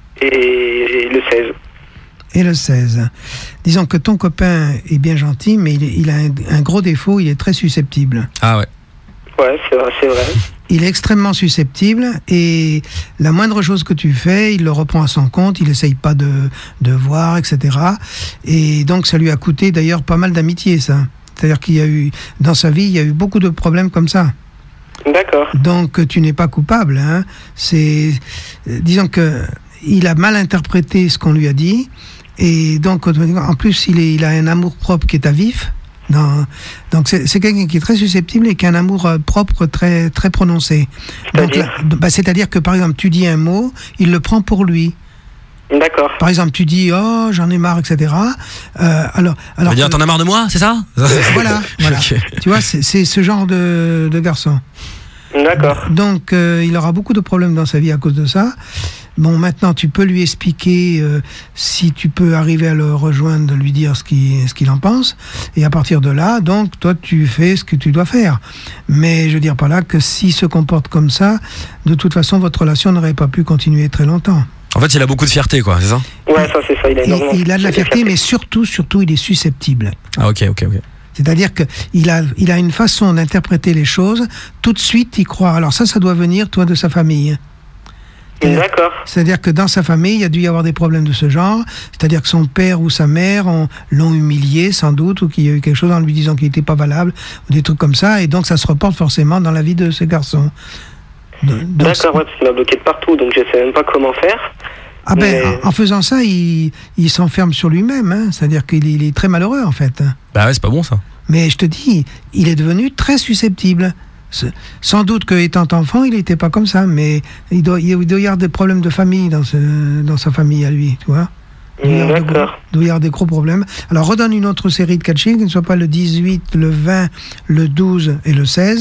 et le seize. et le seize. Disons que ton copain est bien gentil, mais il, est- il a un, un gros défaut, il est très susceptible. Ah ouais. Ouais, c'est vrai, c'est vrai. Il est extrêmement susceptible et la moindre chose que tu fais, il le reprend à son compte, il essaye pas de, de voir, et cetera. Et donc ça lui a coûté d'ailleurs pas mal d'amitié, ça. C'est-à-dire qu'il y a eu, dans sa vie, il y a eu beaucoup de problèmes comme ça. D'accord. Donc tu n'es pas coupable. Hein. C'est, euh, disons que il a mal interprété ce qu'on lui a dit et donc automatiquement, en plus il, est, il a un amour propre qui est à vif. Dans- donc c'est, c'est quelqu'un qui est très susceptible et qui a un amour euh, propre très très prononcé. Donc C'est-à-dire là, bah, c'est-à-dire que par exemple tu dis un mot, il le prend pour lui. D'accord. Par exemple tu dis oh j'en ai marre, et cetera. Euh, alors On alors va dire que- t'en as marre de moi, c'est ça? voilà voilà. Ok. Tu vois c'est, c'est ce genre de, de garçon. D'accord. Donc, euh, il aura beaucoup de problèmes dans sa vie à cause de ça. Bon, maintenant, tu peux lui expliquer euh, si tu peux arriver à le rejoindre, de lui dire ce qu'il, ce qu'il en pense. Et à partir de là, donc, toi, tu fais ce que tu dois faire. Mais je veux dire par là que s'il se comporte comme ça, de toute façon, votre relation n'aurait pas pu continuer très longtemps. En fait, il a beaucoup de fierté, quoi, c'est ça? Ouais, ça c'est ça, il a Et, énormément. il a de la fierté, mais surtout, surtout, il est susceptible. Ah ok, ok, ok. C'est-à-dire qu'il a, il a une façon d'interpréter les choses. Tout de suite, il croit. Alors ça, ça doit venir, toi, de sa famille. C'est-à-dire- D'accord. C'est-à-dire que dans sa famille, il y a dû y avoir des problèmes de ce genre. C'est-à-dire que son père ou sa mère ont- l'ont humilié, sans doute, ou qu'il y a eu quelque chose en lui disant qu'il n'était pas valable, ou des trucs comme ça. Et donc, ça se reporte forcément dans la vie de ce garçon. De- donc- D'accord, ouais, parce qu'il m'a bloqué de partout, donc je sais même pas comment faire. Ah ben, Mais- en, en faisant ça, il, il s'enferme sur lui-même. Hein. C'est-à-dire qu'il est, il est très malheureux, en fait. Bah ouais, c'est pas bon ça. Mais je te dis, il est devenu très susceptible. Ce- Sans doute qu'étant enfant, il n'était pas comme ça, mais il doit, il doit y avoir des problèmes de famille dans, ce, dans sa famille à lui, tu vois. Il doit y avoir de gros- D'accord. il doit y avoir des gros problèmes. Alors, redonne une autre série de quatre chiffres, qui ne soit pas le dix-huit, le vingt, le douze et le seize.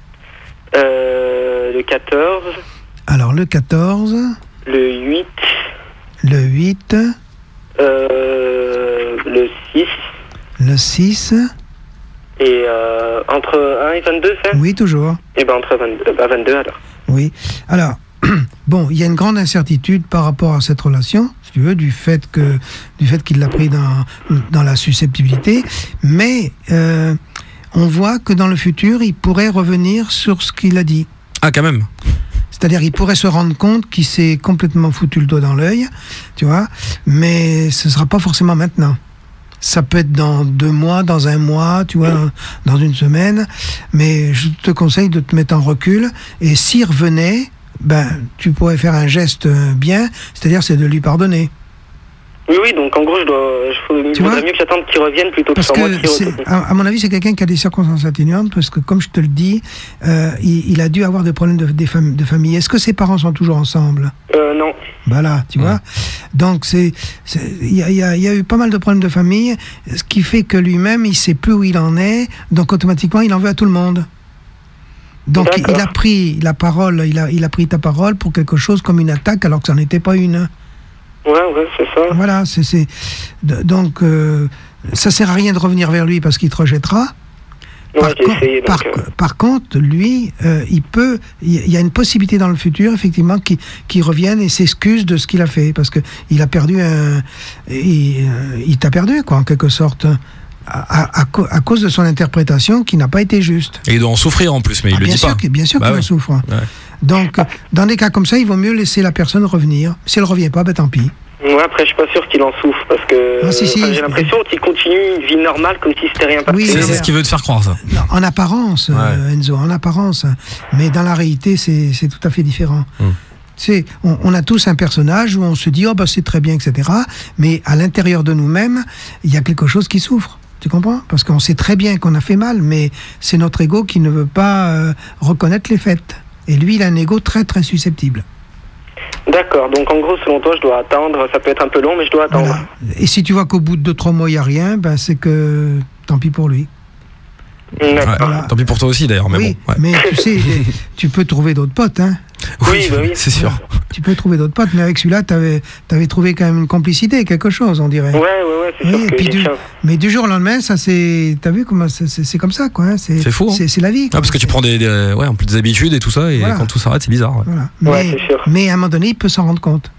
Euh, le quatorze, Alors, le quatorze, le huit, le huit, euh, le six, le six, et euh, entre un et vingt-deux, c'est? oui, toujours. Et ben entre vingt-deux, bah vingt-deux alors. Oui. Alors, bon, il y a une grande incertitude par rapport à cette relation, si tu veux, du fait que du fait qu'il l'a pris dans, dans la susceptibilité, mais euh, on voit que dans le futur, il pourrait revenir sur ce qu'il a dit. Ah quand même. C'est-à-dire, il pourrait se rendre compte qu'il s'est complètement foutu le doigt dans l'œil, tu vois, mais ce ne sera pas forcément maintenant. Ça peut être dans deux mois, dans un mois, tu vois, dans, dans une semaine, mais je te conseille de te mettre en recul, et s'il revenait, ben, tu pourrais faire un geste euh, bien, c'est-à-dire c'est de lui pardonner. Oui, oui, donc en gros, je dois, je, il Tu vaudrait vois mieux que j'attende qu'il revienne plutôt que Parce ce soit moi que, qui c'est- retourne. à, à mon avis, c'est quelqu'un qui a des circonstances atténuantes, parce que, comme je te le dis, euh, il, il a dû avoir des problèmes de, des fam- de famille. Est-ce que ses parents sont toujours ensemble ? Euh, non. Voilà, tu Ouais. vois. Donc, c'est, c'est- il y a, il y a- il y a eu pas mal de problèmes de famille, ce qui fait que lui-même, il sait plus où il en est, donc automatiquement, il en veut à tout le monde. Donc, il, D'accord. il a pris la parole, il a, il a pris ta parole pour quelque chose comme une attaque, alors que ça n'en était pas une. Ouais, ouais, c'est ça. Voilà, c'est, c'est, de- donc, euh, ça sert à rien de revenir vers lui parce qu'il te rejettera. Ouais, Par, j'ai con- essayé, donc, par, euh, par contre, lui, euh, il peut, il y a une possibilité dans le futur, effectivement, qu'il qu'il revienne et s'excuse de ce qu'il a fait, parce que il a perdu un, il, euh, il t'a perdu, quoi, en quelque sorte, à, à, à co- à cause de son interprétation qui n'a pas été juste. Et il doit en souffrir en plus, mais il Ah, le bien dit sûr pas. que- bien sûr Bah qu'il ouais. en souffre. Ouais. Donc, dans des cas comme ça, il vaut mieux laisser la personne revenir. Si elle revient pas, ben tant pis. ouais, après, je suis pas sûr qu'il en souffre parce que Ah, si, si. enfin, j'ai l'impression qu'il continue une vie normale comme si c'était rien passé. Oui, C'est mais- c'est ce qu'il veut te faire croire, ça. Non, en apparence, euh, Enzo, en apparence. Mais dans la réalité, c'est c'est tout à fait différent. Hum. Tu sais, on, on a tous un personnage où on se dit, oh, bah, c'est très bien, et cetera. Mais à l'intérieur de nous-mêmes, il y a quelque chose qui souffre. Tu comprends? Parce qu'on sait très bien qu'on a fait mal, mais c'est notre ego qui ne veut pas euh, reconnaître les faits. Et lui, il a un ego très, très susceptible. D'accord, donc en gros, selon toi, je dois attendre. Ça peut être un peu long, mais je dois attendre. Voilà. Et si tu vois qu'au bout de deux, trois mois, il n'y a rien, ben, c'est que tant pis pour lui. D'accord. Ouais. Voilà. Tant pis pour toi aussi, d'ailleurs, mais oui, bon. ouais. mais tu sais, tu peux trouver d'autres potes, hein. Oui, bah oui. c'est sûr. Tu peux trouver d'autres potes, mais avec celui-là, tu avais trouvé quand même une complicité, quelque chose, on dirait. Ouais, ouais, ouais, c'est Oui, sûr et que puis j'y du, tiens. mais du jour au lendemain, ça c'est. T'as vu comment c'est- c'est c'est comme ça, quoi. hein, C'est C'est fou, hein. C'est c'est la vie. Ah, quoi. parce que tu prends des, des- ouais, en plus des habitudes et tout ça, et Voilà. quand tout s'arrête, c'est bizarre. ouais. Voilà. Ouais, Mais, c'est sûr. mais à un moment donné, il peut s'en rendre compte.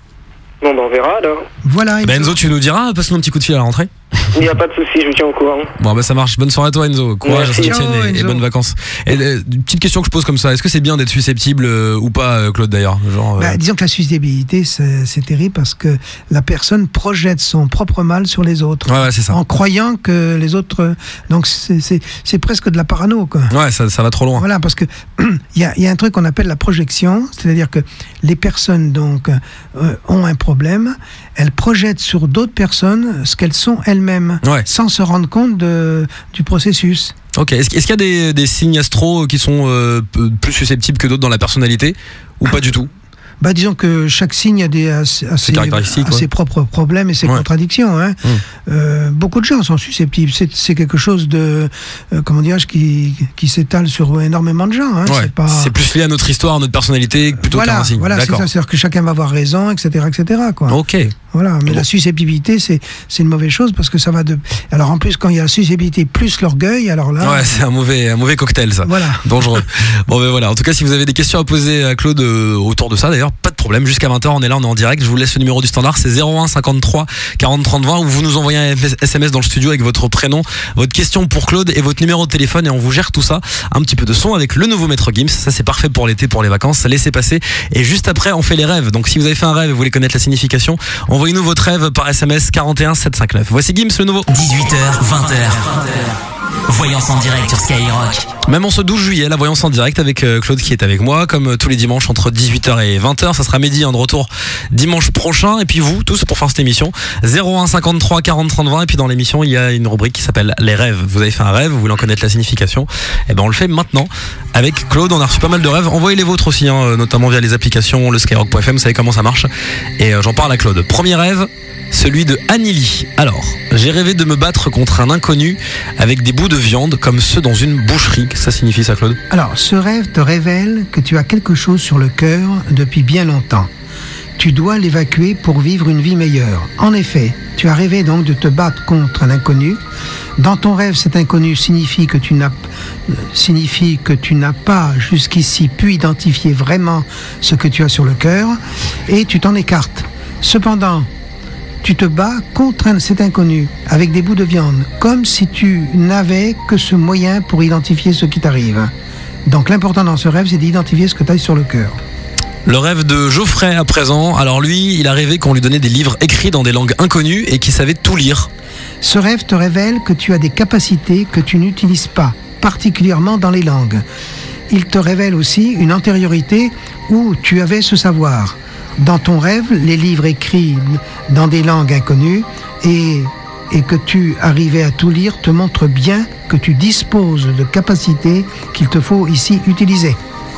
Bon, ben on verra alors. Voilà. Bah, Enzo. Enzo, tu nous diras, passe-nous un petit coup de fil à la rentrée. Il n'y a pas de souci, je vous tiens au courant. Bon, bah ça marche. Bonne soirée à toi, Enzo. Courage à Merci. Saint-Etienne Ciao, et, et Enzo. bonnes vacances. Et euh, une petite question que je pose comme ça, est-ce que c'est bien d'être susceptible euh, ou pas, euh, Claude, d'ailleurs? Genre, euh, Bah, disons que la susceptibilité, c'est c'est terrible parce que la personne projette son propre mal sur les autres. Ouais, ouais, c'est ça. En croyant que les autres. Donc c'est- c'est c'est presque de la parano, quoi. Ouais, ça, ça va trop loin. Voilà, parce que il y a, il y a un truc qu'on appelle la projection, c'est-à-dire que les personnes donc euh, ont un problème, elles projettent sur d'autres personnes ce qu'elles sont elles-mêmes, Ouais. sans se rendre compte de, du processus. Ok. Est-ce, est-ce qu'il y a des, des signes astro qui sont euh, p- plus susceptibles que d'autres dans la personnalité ou pas du tout? Bah, disons que chaque signe a, des, a, ses- a ses, caractéristiques, a ouais. ses propres problèmes et ses Ouais. contradictions. Hein. Mm. Euh, beaucoup de gens sont susceptibles. C'est, c'est quelque chose de, euh, comment dirais-je, qui, qui s'étale sur énormément de gens. Hein. Ouais. C'est pas... C'est plus lié à notre histoire, à notre personnalité plutôt voilà, qu'à un signe. voilà, c'est D'accord. ça. C'est-à-dire que chacun va avoir raison, et cetera, et cetera. Quoi. Ok. Voilà, mais Bon. la susceptibilité, c'est, c'est une mauvaise chose parce que ça va de. Alors en plus, quand il y a la susceptibilité plus l'orgueil, alors là. Ouais, c'est un mauvais, un mauvais cocktail, ça. Voilà. Dangereux. Bon, ben voilà. En tout cas, si vous avez des questions à poser à Claude euh, autour de ça, d'ailleurs, pas de problème. Jusqu'à vingt heures, on est là, on est en direct. Je vous laisse le numéro du standard, c'est zéro un cinquante-trois quarante trente vingt, ou vous nous envoyez un S M S dans le studio avec votre prénom, votre question pour Claude et votre numéro de téléphone, et on vous gère tout ça. Un petit peu de son avec le nouveau Maître Gims. Ça, c'est parfait pour l'été, pour les vacances. Laissez passer. Et juste après, on fait les rêves. Donc, si vous avez fait un rêve et vous voulez connaître la signification, envoyez-nous votre rêve par S M S quarante et un sept cent cinquante-neuf. Voici Gims, le nouveau. dix-huit heures, vingt heures. Voyance en direct sur Skyrock. Même en ce douze juillet, la voyance en direct avec euh, Claude qui est avec moi, comme euh, tous les dimanches entre dix-huit heures et vingt heures. Ça sera Mehdi, hein, de retour dimanche prochain. Et puis vous, tous, pour faire cette émission, zéro un cinquante-trois quarante trente vingt. Et puis dans l'émission, il y a une rubrique qui s'appelle Les rêves. Vous avez fait un rêve, vous voulez en connaître la signification. Et ben on le fait maintenant avec Claude. On a reçu pas mal de rêves. Envoyez les vôtres aussi, hein, notamment via les applications, le skyrock point f m. Vous savez comment ça marche. Et euh, j'en parle à Claude. Premier rêve, celui de Anneli. Alors, j'ai rêvé de me battre contre un inconnu avec des bouts de viande comme ceux dans une boucherie. Qu'est-ce que ça signifie, ça, Claude? Alors, ce rêve te révèle que tu as quelque chose sur le cœur depuis bien longtemps. Tu dois l'évacuer pour vivre une vie meilleure. En effet, tu as rêvé donc de te battre contre un inconnu. Dans ton rêve, cet inconnu signifie que tu n'as, signifie que tu n'as pas jusqu'ici pu identifier vraiment ce que tu as sur le cœur et tu t'en écartes. Cependant, tu te bats contre un- cet inconnu avec des bouts de viande, comme si tu n'avais que ce moyen pour identifier ce qui t'arrive. Donc l'important dans ce rêve, c'est d'identifier ce que tu as sur le cœur. Le rêve de Geoffrey à présent. Alors lui, il a rêvé qu'on lui donnait des livres écrits dans des langues inconnues et qu'il savait tout lire. Ce rêve te révèle que tu as des capacités que tu n'utilises pas, particulièrement dans les langues. Il te révèle aussi une antériorité où tu avais ce savoir. Dans ton rêve, les livres écrits dans des langues inconnues et, et que tu arrivais à tout lire te montrent bien que tu disposes de capacités qu'il te faut ici utiliser.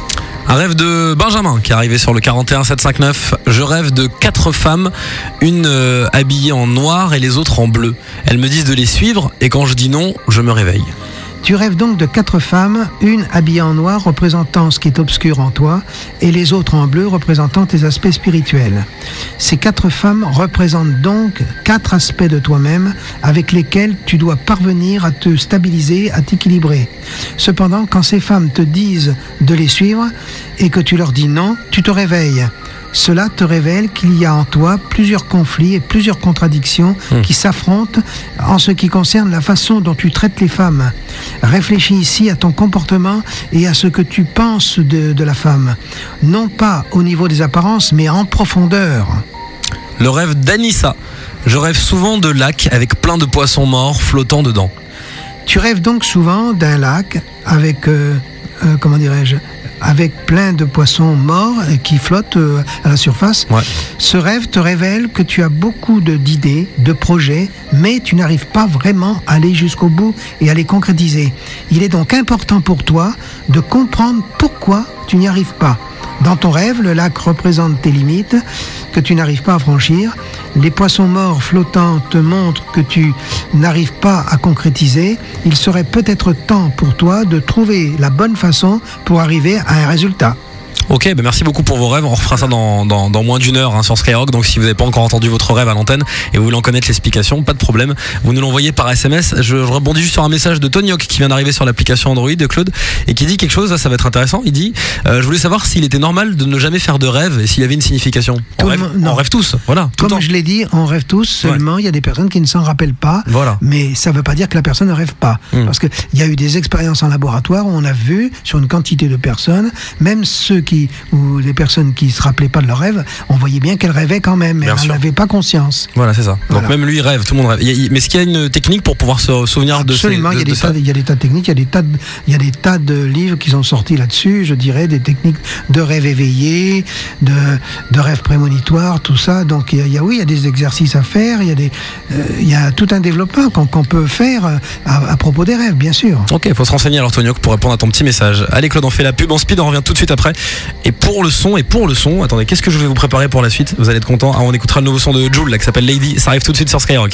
Un rêve de Benjamin qui est arrivé sur le quarante et un sept cent cinquante-neuf. Je rêve de quatre femmes, une euh, habillée en noir et les autres en bleu. Elles me disent de les suivre et quand je dis non, je me réveille. Tu rêves donc de quatre femmes, une habillée en noir représentant ce qui est obscur en toi et les autres en bleu représentant tes aspects spirituels. Ces quatre femmes représentent donc quatre aspects de toi-même avec lesquels tu dois parvenir à te stabiliser, à t'équilibrer. Cependant, quand ces femmes te disent de les suivre et que tu leur dis non, tu te réveilles. Cela te révèle qu'il y a en toi plusieurs conflits et plusieurs contradictions mmh. qui s'affrontent en ce qui concerne la façon dont tu traites les femmes. Réfléchis ici à ton comportement et à ce que tu penses de, de la femme. Non pas au niveau des apparences, mais en profondeur. Le rêve d'Anissa. Je rêve souvent de lacs avec plein de poissons morts flottant dedans. Tu rêves donc souvent d'un lac avec, euh, euh, comment dirais-je, avec plein de poissons morts qui flottent à la surface. Ouais. Ce rêve te révèle que tu as beaucoup de, d'idées, de projets, mais tu n'arrives pas vraiment à aller jusqu'au bout et à les concrétiser. Il est donc important pour toi de comprendre pourquoi tu n'y arrives pas. Dans ton rêve, le lac représente tes limites que tu n'arrives pas à franchir. Les poissons morts flottants te montrent que tu n'arrives pas à concrétiser. Il serait peut-être temps pour toi de trouver la bonne façon pour arriver à un résultat. Ok, bah merci beaucoup pour vos rêves. On refera ça dans, dans, dans moins d'une heure hein, sur Skyrock. Donc si vous n'avez pas encore entendu votre rêve à l'antenne et vous voulez en connaître l'explication, pas de problème. Vous nous l'envoyez par S M S. Je, je rebondis juste sur un message de Tonyok qui vient d'arriver sur l'application Android de Claude et qui dit quelque chose, là, ça va être intéressant. Il dit euh, je voulais savoir s'il était normal de ne jamais faire de rêve et s'il y avait une signification. On, rêve, on rêve tous, voilà. Tout Comme je l'ai dit, on rêve tous, seulement il ouais. y a des personnes qui ne s'en rappellent pas. Voilà. Mais ça ne veut pas dire que la personne ne rêve pas. Mmh. Parce qu'il y a eu des expériences en laboratoire où on a vu sur une quantité de personnes, même ceux qui. Ou les personnes qui ne se rappelaient pas de leur rêve, on voyait bien qu'elles rêvaient quand même, mais elles n'avaient pas conscience. Voilà, c'est ça. Voilà. Donc même lui, il rêve, tout le monde rêve. Il y a, mais est-ce qu'il y a une technique pour pouvoir se souvenir Absolument, de, ces, de, il, y a de des ça tas, il y a des tas de techniques, il y a des tas de, il y a des tas de livres qui sont sortis là-dessus, je dirais, des techniques de rêve éveillé, de, de rêve prémonitoire, tout ça. Donc il y a, il y a, oui, il y a des exercices à faire, il y a, des, euh, il y a tout un développement qu'on, qu'on peut faire à, à propos des rêves, bien sûr. Ok, il faut se renseigner alors, Tonyok, pour répondre à ton petit message. Allez Claude, on fait la pub en speed, on revient tout de suite après. Et pour le son, et pour le son, attendez, qu'est-ce que je vais vous préparer pour la suite? Vous allez être content. Ah, on écoutera le nouveau son de Jul là, qui s'appelle Lady. Ça arrive tout de suite sur Skyrock.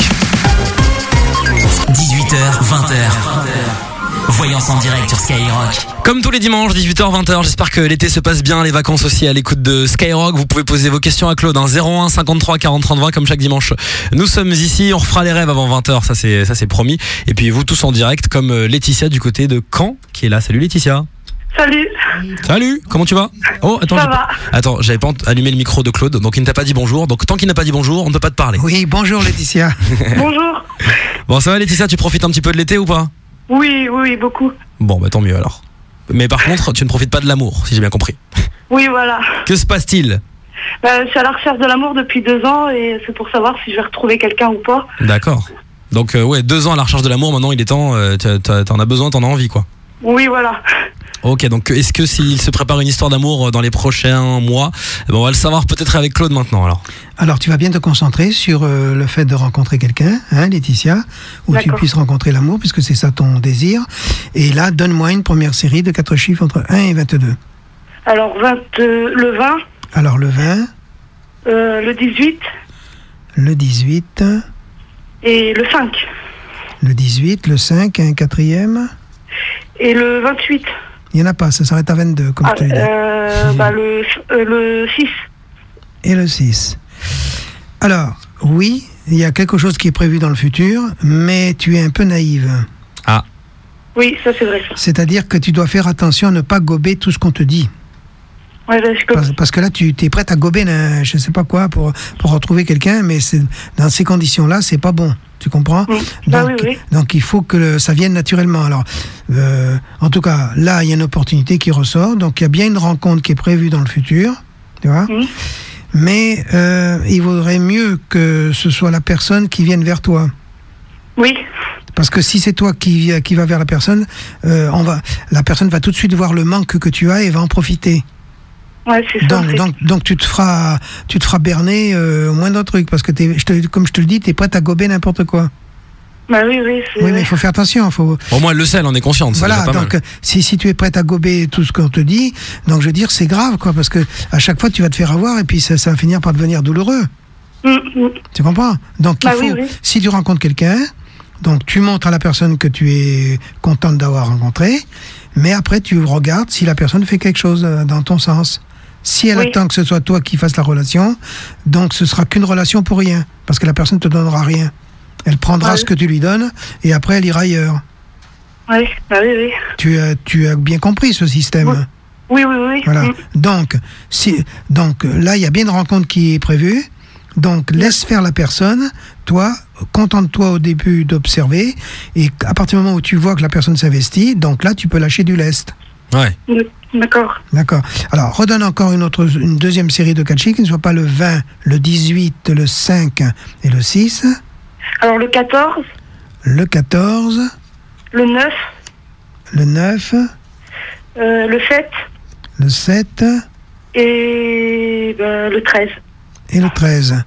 dix-huit heures, vingt heures. Voyance en direct sur Skyrock. Comme tous les dimanches, dix-huit heures, vingt heures, j'espère que l'été se passe bien, les vacances aussi à l'écoute de Skyrock. Vous pouvez poser vos questions à Claude, hein, zéro un cinquante-trois quarante trente vingt comme chaque dimanche. Nous sommes ici, on refera les rêves avant vingt heures, ça c'est, ça c'est promis. Et puis vous tous en direct, comme Laetitia du côté de Caen, qui est là. Salut Laetitia. Salut. Salut, comment tu vas? Oh, attends, ça j'ai va. Pas... attends, j'avais pas allumé le micro de Claude, donc il ne t'a pas dit bonjour. Donc tant qu'il n'a pas dit bonjour, on ne peut pas te parler. Oui, bonjour Laetitia. Bonjour. Bon, ça va Laetitia, tu profites un petit peu de l'été ou pas? Oui, oui, beaucoup. Bon, bah tant mieux alors. Mais par contre, tu ne profites pas de l'amour, si j'ai bien compris. Oui, voilà. Que se passe-t-il? Bah, je suis à la recherche de l'amour depuis deux ans et c'est pour savoir si je vais retrouver quelqu'un ou pas. D'accord. Donc euh, ouais, deux ans à la recherche de l'amour, maintenant il est temps, euh, t'en as besoin, t'en as envie quoi. Oui, voilà. Ok, donc est-ce que s'il se prépare une histoire d'amour dans les prochains mois, eh ben, on va le savoir peut-être avec Claude maintenant alors. Alors tu vas bien te concentrer sur euh, le fait de rencontrer quelqu'un, hein, Laetitia, où D'accord. tu puisses rencontrer l'amour, puisque c'est ça ton désir. Et là, donne-moi une première série de quatre chiffres entre un et vingt-deux. Alors vingt, euh, le vingt. Alors le vingt. Euh, le dix-huit. Le dix-huit. Et le cinq. Le dix-huit, le cinq, un quatrième. Et le vingt-huit. Il n'y en a pas, ça s'arrête à vingt-deux, comme ah, je te l'ai dit. Euh, bah, le, euh, le six. Et le six. Alors, oui, il y a quelque chose qui est prévu dans le futur, mais tu es un peu naïve. Ah. Oui, ça c'est vrai. C'est-à-dire que tu dois faire attention à ne pas gober tout ce qu'on te dit. Ouais, parce, que... parce, parce que là, tu es prête à gober, un, je ne sais pas quoi, pour, pour retrouver quelqu'un, mais c'est, dans ces conditions-là, c'est pas bon. Tu comprends? Oui. Donc, bah oui, oui. donc il faut que le, ça vienne naturellement. Alors, euh, en tout cas, là, il y a une opportunité qui ressort. Donc, il y a bien une rencontre qui est prévue dans le futur. Tu vois? Oui. Mais euh, il vaudrait mieux que ce soit la personne qui vienne vers toi. Oui. Parce que si c'est toi qui, qui va vers la personne, euh, on va, la personne va tout de suite voir le manque que tu as et va en profiter. Ouais, c'est ça. Donc, c'est... donc, donc tu te feras, tu te feras berner euh, au moindre truc, parce que t'es, je te, comme je te le dis, tu es prête à gober n'importe quoi. Bah oui, oui. C'est... Oui, mais il faut faire attention. Faut... Au moins elle le sait, elle en est consciente. Voilà, pas donc mal. si, si tu es prête à gober tout ce qu'on te dit, donc je veux dire, c'est grave, quoi, parce que à chaque fois tu vas te faire avoir et puis ça, ça va finir par devenir douloureux. Mmh, mmh. Tu comprends? Donc bah il faut, oui, oui. si tu rencontres quelqu'un, Donc tu montres à la personne que tu es contente d'avoir rencontré, mais après tu regardes si la personne fait quelque chose dans ton sens. Si elle Oui. attend que ce soit toi qui fasses la relation, donc ce sera qu'une relation pour rien, parce que la personne ne te donnera rien. Elle prendra Ouais. ce que tu lui donnes et après elle ira ailleurs. Oui, bah oui, oui. Tu as, tu as bien compris ce système. Oui. Oui, oui, oui. Voilà. Mm. Donc, si, donc là, il y a bien une rencontre qui est prévue. Donc, laisse faire la personne. Toi, contente-toi au début d'observer. Et à partir du moment où tu vois que la personne s'investit, donc là, tu peux lâcher du lest. Ouais. D'accord. D'accord. Alors, redonne encore une autre, une deuxième série de catching qui ne soit pas le vingt, le dix-huit, le cinq et le six. Alors le quatorze, Le quatorze, le neuf, le neuf, euh, le sept le sept et ben, le treize. et le treize.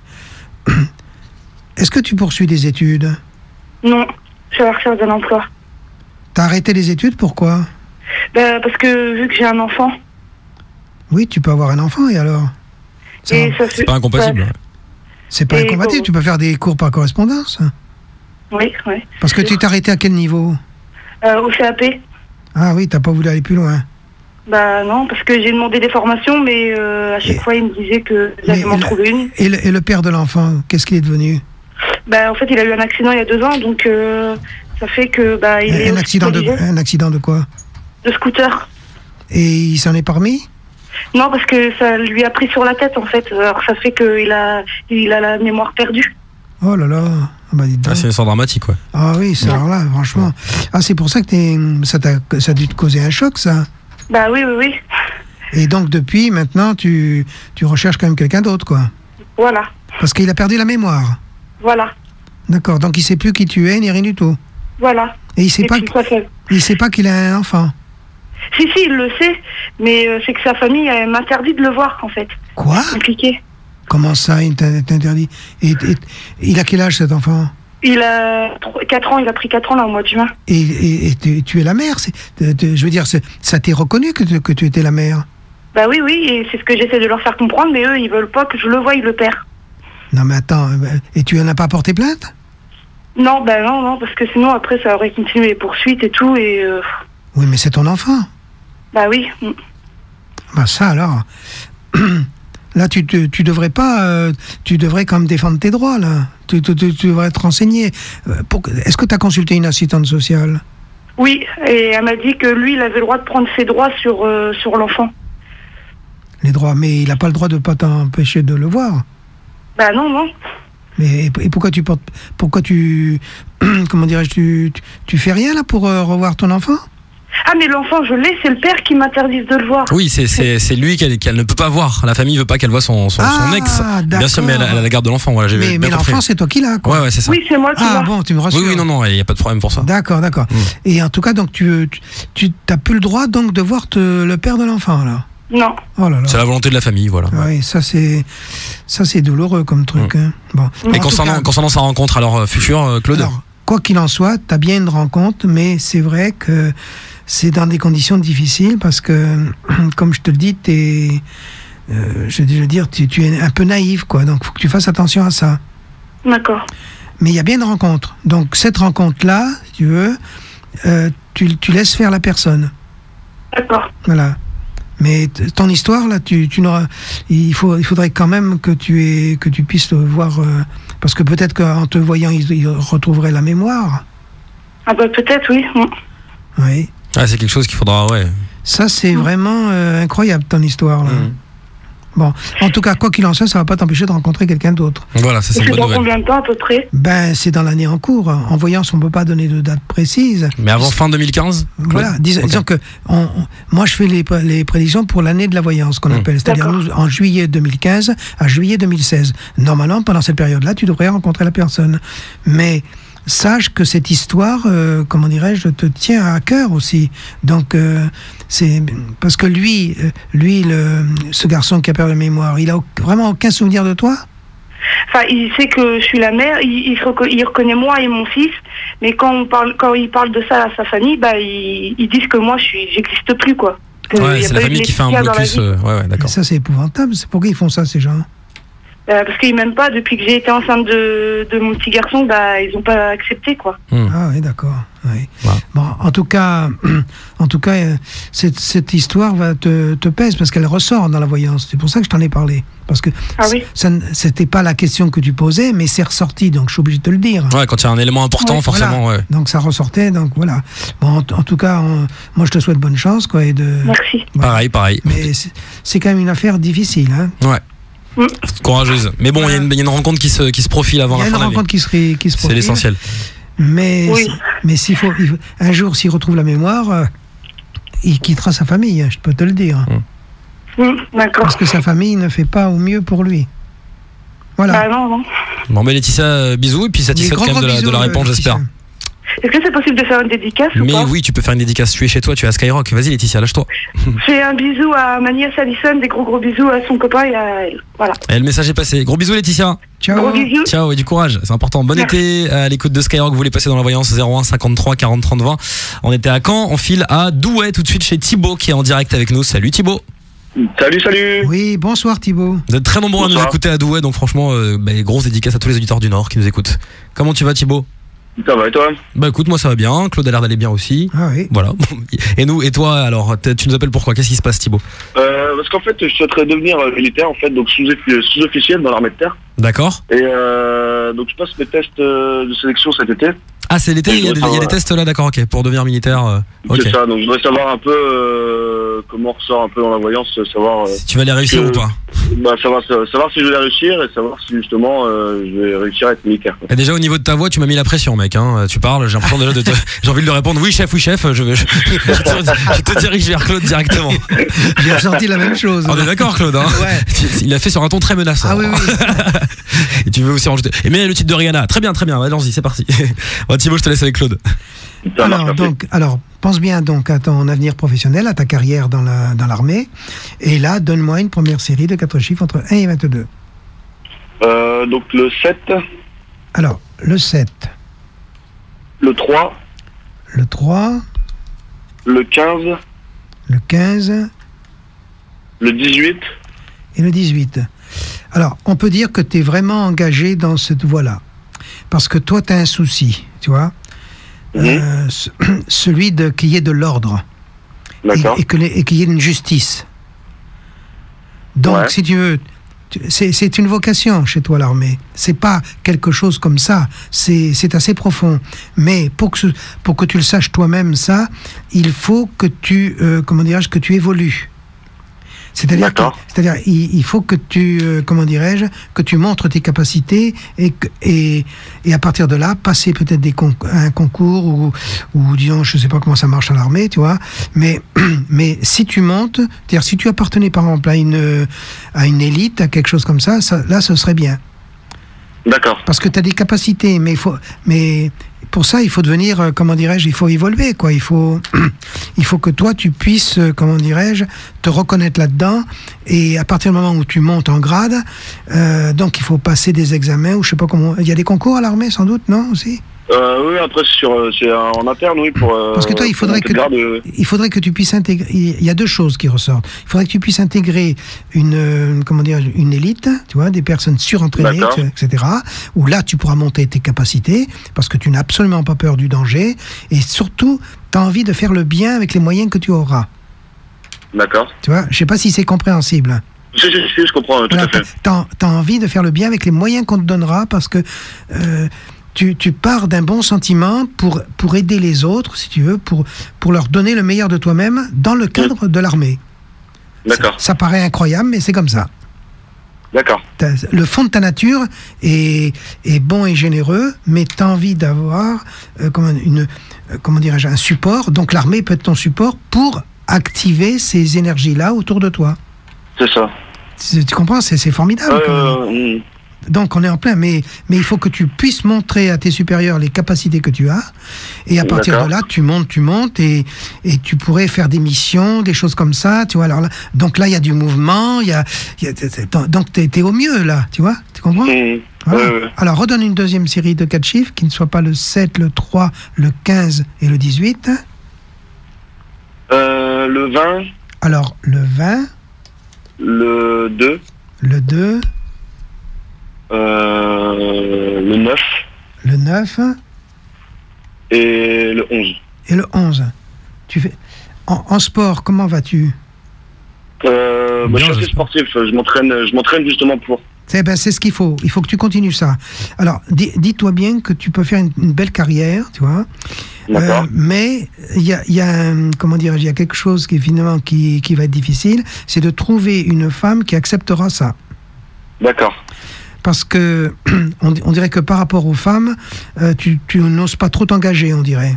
Est-ce que tu poursuis des études? Non, je suis à la recherche d'un emploi. T'as arrêté les études, pourquoi? Ben, parce que vu que j'ai un enfant, Oui, tu peux avoir un enfant et alors? Ça et va. ça C'est pas incompatible. Ouais. C'est pas et incompatible, bon. tu peux faire des cours par correspondance. Oui, oui. Parce que tu t'es arrêté à quel niveau? Euh, au C A P. Ah oui, t'as pas voulu aller plus loin. Bah non, parce que j'ai demandé des formations, mais euh, à chaque Et- fois il me disait que j'allais Mais m'en le- trouver une. Et le, et le père de l'enfant, qu'est-ce qu'il est devenu? Bah en fait il a eu un accident il y a deux ans, donc euh, ça fait que bah il est un, accident de, hospitalisé. un accident de quoi? De scooter. Et il s'en est parmi? Non, parce que ça lui a pris sur la tête en fait. Alors ça fait qu'il a, il a la mémoire perdue. Oh là là. Ah bah, dis donc. Ah, c'est une histoire dramatique, ouais. Ah oui, c'est Ouais. alors là, franchement. Ah, c'est pour ça que t'es, ça, t'a, ça a dû te causer un choc, ça. Bah oui, oui, oui. Et donc, depuis, maintenant, tu, tu recherches quand même quelqu'un d'autre, quoi. Voilà, Parce qu'il a perdu la mémoire. voilà, D'accord, donc il sait plus qui tu es, ni rien du tout. voilà. Et il sait Et pas, puis, ça fait- il sait pas qu'il a un enfant. Si, si, il le sait, mais euh, c'est que sa famille elle m'interdit de le voir en fait. Quoi? Compliqué. Comment ça, il t'a- t'interdit? Et, et- il a quel âge, cet enfant? Il a quatre ans, il a pris quatre ans là au mois de juin. Et, et- et tu, tu es la mère, c'est, de- de- je veux dire, c'est- ça t'est reconnu que, tu- que tu étais la mère? Bah oui, oui, et c'est ce que j'essaie de leur faire comprendre, mais eux ils veulent pas que je le voie, le père. Non mais attends, euh, et tu en as pas porté plainte? Non, bah non, non, parce que sinon après ça aurait continué les poursuites et tout, et euh, Oui, mais c'est ton enfant. bah oui. mm. Bah ça alors. Là, tu, tu, tu devrais pas, euh, tu devrais quand même défendre tes droits, là. Tu, tu, tu- tu devrais être renseigné. Euh, pour- Est-ce que tu as consulté une assistante sociale? Oui, et elle m'a dit que lui il avait le droit de prendre ses droits sur, euh, sur l'enfant. Les droits, mais il n'a pas le droit de pas t'empêcher de le voir. Bah non, non. Mais et pourquoi tu portes, pourquoi tu, comment dirais-je, tu, tu, tu fais rien là pour euh, revoir ton enfant? Ah mais l'enfant je l'ai, c'est le père qui m'interdise de le voir. Oui, c'est, c'est, c'est lui qu'elle, qu'elle ne peut pas voir. La famille veut pas qu'elle voit son, son, son Ah, ex. Bien d'accord. sûr, mais elle, a- elle a la garde de l'enfant. Voilà, j'ai Mais, bien mais compris. l'enfant, c'est toi qui l'as, quoi. Ouais, ouais, c'est ça. Oui, c'est moi qui Ah l'a. bon, tu me rassures. Oui, oui, non, non, il n'y a pas de problème pour ça. D'accord, d'accord. Mm. Et en tout cas, donc tu, tu, tu t'as plus le droit donc de voir te- le père de l'enfant là. Non. Oh là là. C'est la volonté de la famille, voilà. Oui, ça c'est, ça c'est douloureux comme truc. Hein. Bon. Et En tout concernant, cas, concernant sa rencontre, alors, euh, future, euh, Claude alors, quoi qu'il en soit, tu as bien une rencontre, mais c'est vrai que c'est dans des conditions difficiles parce que, comme je te le dis, t'es, euh, je veux dire, tu, tu es un peu naïf, quoi. Donc, faut que tu fasses attention à ça. D'accord. Mais il y a bien une rencontre. Donc, cette rencontre-là, si tu veux, euh, tu, tu laisses faire la personne. D'accord. Voilà. Mais t- ton histoire, là, tu, tu n'auras, il, faut, il faudrait quand même que tu, aies, que tu puisses voir. euh, parce que peut-être qu'en te voyant, ils, ils retrouveraient la mémoire. Ah bah peut-être, oui. Mm. Oui. Ah, c'est quelque chose qu'il faudra, ouais. Ça, c'est vraiment euh, incroyable, ton histoire. Là. Mhm. Bon. En tout cas, quoi qu'il en soit, ça ne va pas t'empêcher de rencontrer quelqu'un d'autre. Voilà, ça, c'est Et une c'est bonne dans nouvelle. combien de temps à peu près? Ben, c'est dans l'année en cours. En voyance, on ne peut pas donner de date précise. Mais avant fin deux mille quinze Claude Voilà, dis- Ok. disons que on, on- moi je fais les, pré- les prédictions pour l'année de la voyance qu'on Mmh. appelle, c'est-à-dire D'accord. nous, en juillet deux mille quinze à juillet deux mille seize. Normalement, pendant cette période-là, tu devrais rencontrer la personne. Mais sache que cette histoire, euh, comment dirais-je, te tient à cœur aussi. Donc, euh, c'est parce que lui, euh, lui, le, ce garçon qui a perdu la mémoire, il a au- vraiment aucun souvenir de toi. Enfin, il sait que je suis la mère, il, il, se reco- il reconnaît moi et mon fils, mais quand, on parle, quand il parle de ça à sa famille, bah, ils, ils disent que moi, je suis, j'existe plus, quoi. Que y Ouais, a c'est pas la eu de famille qui fait un Laetitia dans la blocus. vie. euh, ouais, ouais, Et d'accord. ça, c'est épouvantable. C'est pourquoi ils font ça, ces gens. Euh, parce qu'ils m'aiment pas. Depuis que j'ai été enceinte de, de mon petit garçon, bah, ils ont pas accepté, quoi. Mmh. Ah oui, d'accord. Oui. Ouais. Bon, en tout cas, en tout cas, euh, cette, cette histoire va te, te pèse parce qu'elle ressort dans la voyance. C'est pour ça que je t'en ai parlé. Parce que Ah oui. ça, ne- c'était pas la question que tu posais, mais c'est ressorti, donc je suis obligé de te le dire. Ouais, quand il y a un élément important, Ouais, forcément, Voilà. ouais. Donc ça ressortait, donc voilà. Bon, en, en tout cas, on- moi je te souhaite bonne chance, quoi, et de. Merci. Voilà. Pareil, pareil. Mais c'est, c'est quand même une affaire difficile, hein. Ouais. Mm. Courageuse. Mais bon, il y, a une- il y a une rencontre qui se, qui se profile avant Il y a la une fin de l'année. rencontre qui se, ré- qui se C'est profile. l'essentiel. Mais, Oui. mais s'il faut, il faut- un jour, s'il retrouve la mémoire, euh, il quittera sa famille, hein, je peux te le dire. Mm, D'accord. Parce que sa famille ne fait pas au mieux pour lui. Voilà. Bah non, non. Bon, mais Laetitia, euh, bisous, et puis Des satisfaite gros, quand même de gros la, de la bisous, réponse, euh, j'espère. Laetitia. Est-ce que c'est possible de faire une dédicace ou Mais pas? oui, tu peux faire une dédicace. Tu es chez toi, tu es à Skyrock. Vas-y, Laetitia, lâche-toi. Fais un bisou à ma nièce Alison, des gros gros bisous à son copain et à elle. Voilà. Et le message est passé. Gros bisous, Laetitia. Ciao. Gros bisous. Ciao et du courage, c'est important. Bon Merci. été à l'écoute de Skyrock. Vous voulez passer dans la voyance zéro un cinquante-trois quarante trente vingt. On était à Caen, on file à Douai tout de suite chez Thibaut qui est en direct avec nous. Salut Thibaut. Salut, salut. Oui, bonsoir Thibaut. Vous êtes très nombreux à nous Bonsoir. écouter à Douai, donc franchement, euh, bah, grosse dédicace à tous les auditeurs du Nord qui nous écoutent. Comment tu vas Thibaut? Ça va et toi? Bah écoute, moi ça va bien. Claude a l'air d'aller bien aussi. Ah oui. Voilà. Et nous, et toi alors, t'es- tu nous appelles pourquoi? Qu'est-ce qui se passe Thibaut? euh, Parce qu'en fait, je souhaiterais devenir euh, militaire, en fait, donc sous- sous-officiel dans l'armée de terre. D'accord. Et euh, donc je passe mes tests euh, de sélection cet été. Ah c'est l'été, il y, a des- il y a des tests là, d'accord, ok, pour devenir militaire. euh, ok. C'est ça, donc je voudrais savoir un peu euh, comment on ressort un peu dans la voyance, savoir, euh, Si tu vas les réussir que- ou pas? bah, savoir, savoir si je vais la réussir et savoir si justement euh, je vais réussir à être militaire. quoi. Et déjà au niveau de ta voix, tu m'as mis la pression, mec. Hein. Tu parles, j'ai l'impression déjà de te... j'ai envie de lui répondre. Oui, chef, oui, chef. Je, vais- je, je te, je te dirige vers Claude directement. J'ai ressenti la même chose. On est d'accord, Claude. Hein. Ouais. Il l'a fait sur un ton très menaçant. Ah oui, oui. Et tu veux aussi rajouter. Et mais le titre de Rihanna. Très bien, très bien. Allons-y, c'est parti. Bon, Thibaut, je te laisse avec Claude. Ça marche, Alors, merci. donc, alors, pense bien donc à ton avenir professionnel, à ta carrière dans la dans l'armée. Et là, donne-moi une première série de quatre chiffres entre un et vingt-deux. Euh, donc le sept, Alors, le sept, le trois, le trois, le quinze, le quinze le dix-huit. et le dix-huit. Alors, on peut dire que tu es vraiment engagé dans cette voie-là. Parce que toi, tu as un souci, tu vois. Mhm. Euh, ce- celui de qu'il y ait de l'ordre. D'accord. Et, et que les- et qu'il y ait une justice. Donc, Ouais. si tu veux, tu- c'est c'est une vocation chez toi, l'armée. C'est pas quelque chose comme ça. C'est c'est assez profond. Mais pour que, ce- pour que tu le saches toi-même, ça, il faut que tu, euh, comment dirais-je, que tu évolues. C'est-à-dire, que- D'accord. c'est-à-dire, il, il faut que tu, euh, comment dirais-je, que tu montres tes capacités et, que- et, et à partir de là, passer peut-être des con- un concours ou, ou disons, je sais pas comment ça marche à l'armée, tu vois, mais, mais si tu montes, c'est-à-dire si tu appartenais par exemple à une, à une élite, à quelque chose comme ça, ça là, ce serait bien. D'accord. Parce que tu as des capacités, mais il faut, mais pour ça, il faut devenir, euh, comment dirais-je, il faut évoluer, quoi. Il faut, il faut que toi, tu puisses, euh, comment dirais-je, te reconnaître là-dedans. Et à partir du moment où tu montes en grade, euh, donc il faut passer des examens ou je sais pas comment. Il y a des concours à l'armée, sans doute, non aussi. Euh, oui, après c'est sur, c'est en interne, oui, pour. euh, Parce que toi, il pour faudrait monter que de grade, euh, il faudrait que tu puisses intégrer. Il y a deux choses qui ressortent. Il faudrait que tu puisses intégrer une, euh, comment dire, une élite, tu vois, des personnes surentraînées, D'accord. et cetera. Où là, tu pourras monter tes capacités parce que tu n'as absolument pas peur du danger et surtout, tu as envie de faire le bien avec les moyens que tu auras. D'accord. Tu vois, je sais pas si c'est compréhensible. Si, si, si, je comprends, euh, tout Voilà, à fait. t'as, t'as envie de faire le bien avec les moyens qu'on te donnera parce que euh, tu, tu pars d'un bon sentiment pour, pour aider les autres, si tu veux, pour, pour leur donner le meilleur de toi-même dans le cadre de l'armée. D'accord. Ça, ça paraît incroyable, mais c'est comme ça. D'accord. T'as- le fond de ta nature est, est bon et généreux, mais tu as envie d'avoir euh, comment, une, euh, comment dirais-je, un support. Donc l'armée peut être ton support pour activer ces énergies-là autour de toi. C'est ça. Tu, tu comprends? C'est, c'est formidable. quand même. Euh, hmm. Donc on est en plein, mais, mais il faut que tu puisses montrer à tes supérieurs les capacités que tu as, et à partir D'accord. de là, tu montes, tu montes, et, et tu pourrais faire des missions, des choses comme ça, tu vois. Alors là, donc là, il y a du mouvement, il y a, il y a- donc t'es, t'es au mieux là, tu vois, tu comprends? Hmm. Voilà. Ouais, ouais. Alors redonne une deuxième série de quatre chiffres, qui ne soit pas le sept, le trois, le quinze et le dix-huit. Euh, le vingt, Alors le vingt, le deux, le deux, euh, le neuf. Le neuf. Et le onze. Et le onze. Tu fais... en, en sport, comment vas-tu? euh, bah, Bien, Je suis assez sportif. Je m'entraîne, je m'entraîne justement pour. C'est, ben, c'est ce qu'il faut. Il faut que tu continues ça. Alors, dis, dis-toi bien que tu peux faire une, une belle carrière, tu vois. D'accord. Euh, mais il y a, il y a un- comment dire, il y a quelque chose qui finalement qui, qui va être difficile, c'est de trouver une femme qui acceptera ça. D'accord. Parce que on, on dirait que par rapport aux femmes, euh, tu, tu n'oses pas trop t'engager, on dirait.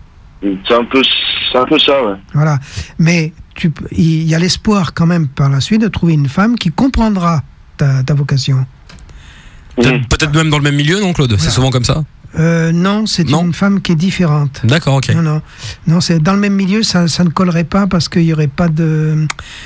C'est un peu, c'est un peu ça, ouais. Voilà. Mais tu, peux- il y a l'espoir quand même par la suite de trouver une femme qui comprendra ta, ta vocation. Peut-être, Mhm. peut-être même dans le même milieu, non, Claude? C'est Voilà. souvent comme ça. Euh, non, c'est Non. une femme qui est différente. D'accord, ok. Non, non, non, c'est dans le même milieu, ça, ça ne collerait pas parce qu'il y aurait pas de.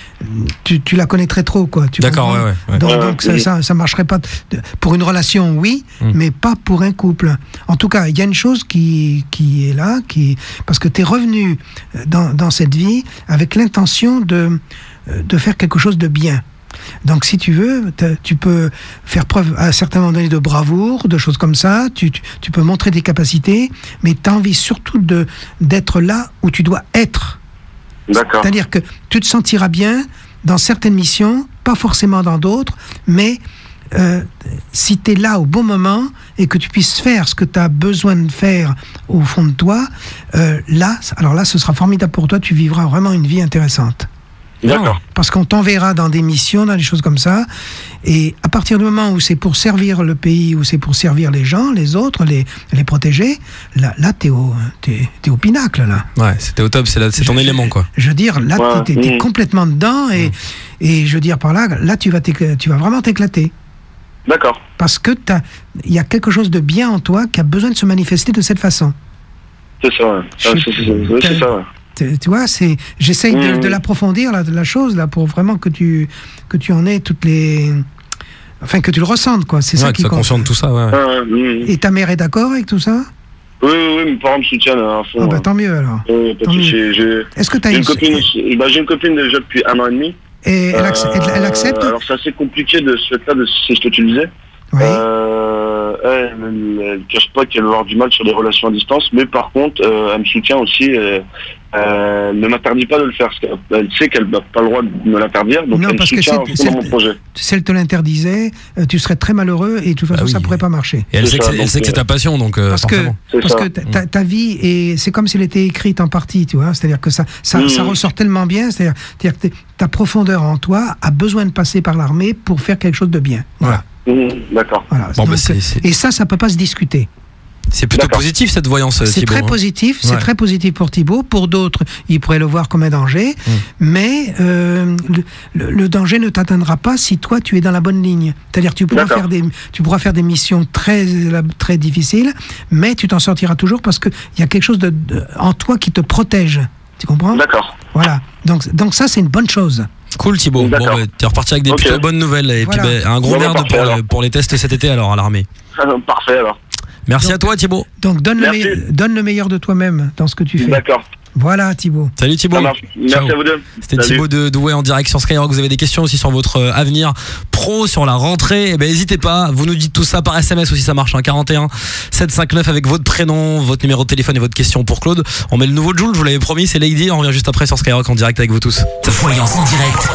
Tu, tu la connaîtrais trop, quoi. Tu D'accord, comprends ouais, ouais, ouais. Donc, Ouais, donc ça, oui. ça, ça marcherait pas. de- Pour une relation, oui, Mm. mais pas pour un couple. En tout cas, il y a une chose qui, qui est là, qui parce que tu es revenu dans, dans cette vie avec l'intention de, de faire quelque chose de bien. Donc, si tu veux, t'as- tu peux faire preuve à un certain moment donné de bravoure, de choses comme ça. Tu, tu, tu peux montrer tes capacités, mais tu as envie surtout de, d'être là où tu dois être. D'accord. C'est-à-dire que tu te sentiras bien dans certaines missions, pas forcément dans d'autres, mais euh, si tu es là au bon moment et que tu puisses faire ce que tu as besoin de faire au fond de toi, euh, là, alors là, ce sera formidable pour toi, tu vivras vraiment une vie intéressante. D'accord. Parce qu'on t'enverra dans des missions, dans des choses comme ça. Et à partir du moment où c'est pour servir le pays, où c'est pour servir les gens, les autres, les, les protéger, là, là t'es au, t'es, t'es au pinacle, là. Ouais, c'était au top, c'est, là, c'est ton Je- élément, quoi. Je veux dire, là, Ouais, t'es, t'es mmh. complètement dedans. Et, et je veux dire par là, là, tu vas, t'écla- tu vas vraiment t'éclater. D'accord. Parce que t'as- il y a quelque chose de bien en toi qui a besoin de se manifester de cette façon. C'est ça, ouais. Je Ah, sais- c'est, c'est- c'est- c'est ça, ouais. Tu, tu vois, c'est, j'essaye de, Mmh. de l'approfondir, la, la chose, là, pour vraiment que tu, que tu en aies toutes les... Enfin, que tu le ressentes, quoi. C'est Ouais, ça que qui sois compte. conscient de tout ça, ouais. ouais. Ah, ouais, mhm. Et ta mère est d'accord avec tout ça? Oui, oui, oui, mes parents me soutiennent à fond. Ah bah ouais. tant mieux, alors. Ouais, pas de tant mieux. souci. J'ai, Est-ce que tu as j'ai une... une copine aussi. Bah, j'ai une copine déjà depuis un an et demi. Et elle, acc- elle- elle Euh, accepte? Alors c'est assez compliqué de ce fait-là, de c'est ce que tu disais. Oui. Euh, elle, elle, elle cache pas qu'elle va avoir du mal sur les relations à distance, mais par contre, euh, elle me soutient aussi. Euh, euh, elle ne m'interdit pas de le faire, parce qu'elle elle sait qu'elle n'a pas le droit de me l'interdire, donc Non, elle me parce que soutient c'est- à fond dans c'est- mon projet. Si elle te l'interdisait, euh, tu serais très malheureux et de toute façon, Bah oui. ça pourrait pas marcher. Et elle C'est sait que ça, c'est, elle donc, sait que c'est euh, ta passion, donc euh, Parce que, forcément. C'est parce ça. que ta, ta- ta vie, est, c'est comme si elle était écrite en partie, tu vois. C'est-à-dire que ça, ça, Mmh. ça ressort tellement bien. C'est-à-dire, c'est-à-dire que t'es- ta profondeur en toi a besoin de passer par l'armée pour faire quelque chose de bien. Voilà. Mmh, d'accord. Voilà. Bon, bah, Donc, c'est- c'est- Et ça, ça peut pas se discuter. C'est plutôt D'accord. positif, cette voyance, C'est Thibaut. très hein. positif, c'est Ouais. très positif pour Thibaut. Pour d'autres, ils pourraient le voir comme un danger, Mm. mais euh, le, le- le danger ne t'atteindra pas si toi tu es dans la bonne ligne. C'est-à-dire tu pourras D'accord. faire des tu pourras faire des missions très très difficiles, mais tu t'en sortiras toujours parce que il y a quelque chose de, de- en toi qui te protège. Tu comprends? D'accord. Voilà. Donc donc ça c'est une bonne chose. Cool, Thibaut. Bon, D'accord. bah, t'es reparti avec des Ok. plutôt bonnes nouvelles. Et Voilà. puis, bah, un gros Bon, bah, merde parfait, pour, alors. pour les tests cet été, alors, à l'armée. Parfait alors. Merci Donc- à toi, Thibaut. Donc donne le, Merci. meille- donne le meilleur de toi-même dans ce que tu fais. D'accord. Voilà Thibaut. Salut, Thibaut. Ça marche. Merci Ciao. à vous deux. C'était Salut. Thibaut de Douai en direct sur Skyrock. Vous avez des questions aussi sur votre euh, avenir pro, sur la rentrée, eh ben n'hésitez pas. Vous nous dites tout ça par S M S aussi, ça marche. Hein, quarante et un sept cent cinquante-neuf avec votre prénom, votre numéro de téléphone et votre question pour Claude. On met le nouveau Joule, je vous l'avais promis, c'est Lady. On revient juste après sur Skyrock en direct avec vous tous. Voyance en direct.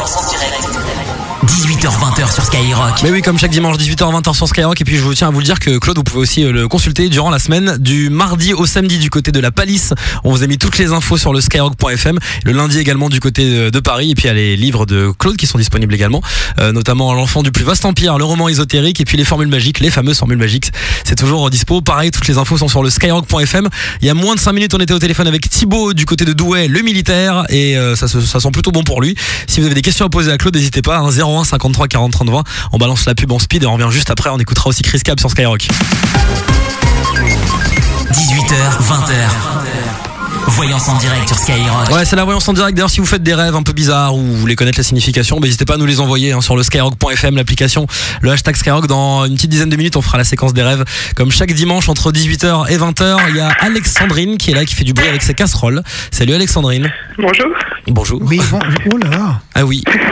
dix-huit heures vingt sur Skyrock. Mais oui, comme chaque dimanche, dix-huit heures vingt sur Skyrock. Et puis je vous tiens à vous le dire que Claude, vous pouvez aussi euh, le consulter durant la semaine, du mardi au samedi du côté de la Palisse. On vous a mis toutes les infos sur le skyrock point f m. Le lundi également du côté de, de Paris. Et puis il y a les livres de Claude qui sont disponibles également, euh, notamment L'enfant du plus vaste empire, le roman ésotérique, et puis les formules magiques, les fameuses formules magiques. C'est toujours dispo. Pareil, toutes les infos sont sur le skyrock point f m. Il y a moins de cinq minutes, on était au téléphone avec Thibaut du côté de Douai, le militaire, et euh, ça, se- ça sent plutôt bon pour lui. Si vous avez des questions à poser à Claude, n'hésitez pas, hein, zéro un cinquante-trois quarante trente vingt. On balance la pub en speed et on revient juste après. On écoutera aussi Chris Cab sur Skyrock. dix-huit heures vingt. Voyance en direct sur Skyrock. Ouais, c'est la voyance en direct. D'ailleurs, si vous faites des rêves un peu bizarres ou vous voulez connaître la signification, bah, n'hésitez pas à nous les envoyer hein, sur le skyrock point f m, l'application, le hashtag Skyrock. Dans une petite dizaine de minutes, on fera la séquence des rêves. Comme chaque dimanche entre dix-huit heures et vingt heures, il y a Alexandrine qui est là, qui fait du bruit avec ses casseroles. Salut Alexandrine. Bonjour. Bonjour. Oui, bon, oh là là. Ah oui.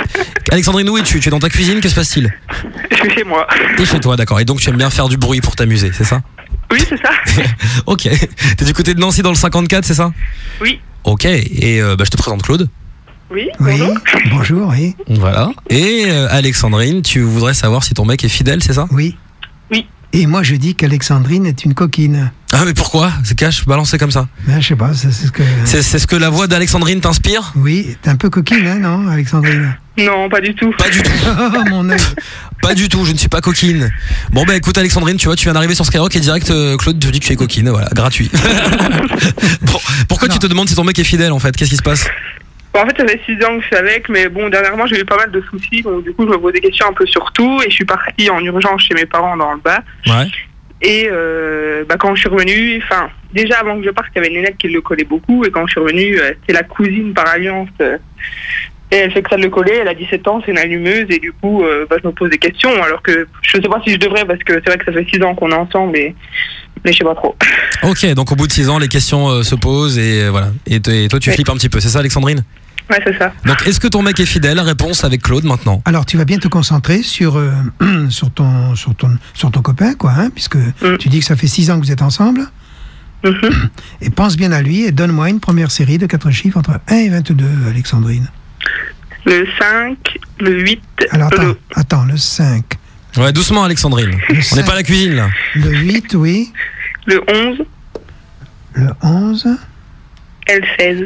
Alexandrine, où es-tu? Tu es dans ta cuisine, que se passe-t-il? Je suis chez moi. T'es chez toi, d'accord. Et donc tu aimes bien faire du bruit pour t'amuser, c'est ça? Oui, c'est ça. Ok. T'es du côté de Nancy dans le cinquante-quatre, c'est ça? Oui. Ok. Et euh, bah, je te présente Claude. Oui, Oui, bonjour. bonjour, oui. Voilà. Et euh, Alexandrine, tu voudrais savoir si ton mec est fidèle, c'est ça? Oui. Oui. Et moi, je dis qu'Alexandrine est une coquine. Ah mais pourquoi? C'est cash balancé comme ça? Ben, je sais pas, c'est c'est ce que... C'est c'est ce que la voix d'Alexandrine t'inspire? Oui, t'es un peu coquine, hein, non, Alexandrine? Non, pas du tout. Pas du tout. Oh, mon œil. Pas du tout, je ne suis pas coquine. Bon bah écoute Alexandrine, tu vois, tu viens d'arriver sur Skyrock et direct euh, Claude te dit que tu es coquine, voilà, gratuit. Bon, pourquoi Alors. tu te demandes si ton mec est fidèle en fait? Qu'est-ce qui se passe? Bon, en fait, ça fait six ans que je suis avec, mais bon, dernièrement, j'ai eu pas mal de soucis, donc du coup, je me pose des questions un peu sur tout, et je suis partie en urgence chez mes parents dans le bas. Ouais. Et euh, bah, quand je suis revenue, enfin, déjà avant que je parte, il y avait une nénette qui le collait beaucoup, et quand je suis revenue, euh, c'était la cousine par alliance, euh, et elle fait que ça le collait, elle a dix-sept ans, c'est une allumeuse, et du coup, euh, bah, je me pose des questions, alors que je sais pas si je devrais, parce que c'est vrai que ça fait six ans qu'on est ensemble, et mais je sais pas trop. Ok, donc au bout de six ans, les questions euh, se posent et euh, voilà. Et, t- et toi, tu Oui. flippes un petit peu, c'est ça, Alexandrine? Ouais, c'est ça. Donc, est-ce que ton mec est fidèle? Réponse avec Claude maintenant. Alors, tu vas bien te concentrer sur, euh, sur, ton, sur, ton, sur ton copain, quoi, hein, puisque Mm. tu dis que ça fait six ans que vous êtes ensemble. Mhm. Et pense bien à lui et donne-moi une première série de quatre chiffres entre un et vingt-deux, Alexandrine. Le cinq, le huit, Alors, attends, le, attends, le cinq. Ouais, doucement, Alexandrine. Le On n'est cinq. pas à la cuisine là. Le huit, oui. le onze Le onze et le seize.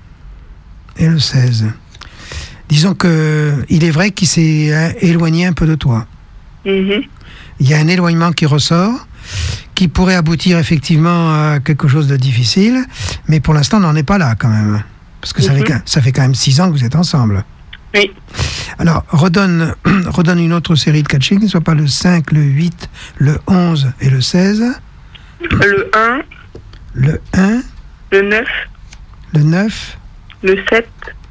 et le seize. Disons que il est vrai qu'il s'est euh, éloigné un peu de toi. Mhm. Il y a un éloignement qui ressort, qui pourrait aboutir effectivement à quelque chose de difficile, mais pour l'instant, on n'en est pas là quand même. Parce que ça, Mhm. fait, quand- ça fait quand même six ans que vous êtes ensemble. Oui. Alors, redonne, redonne une autre série de quatre chiffres, qui ne soit pas le cinq, le huit, le onze et le seize. Le un, Le un, le neuf, le neuf, le sept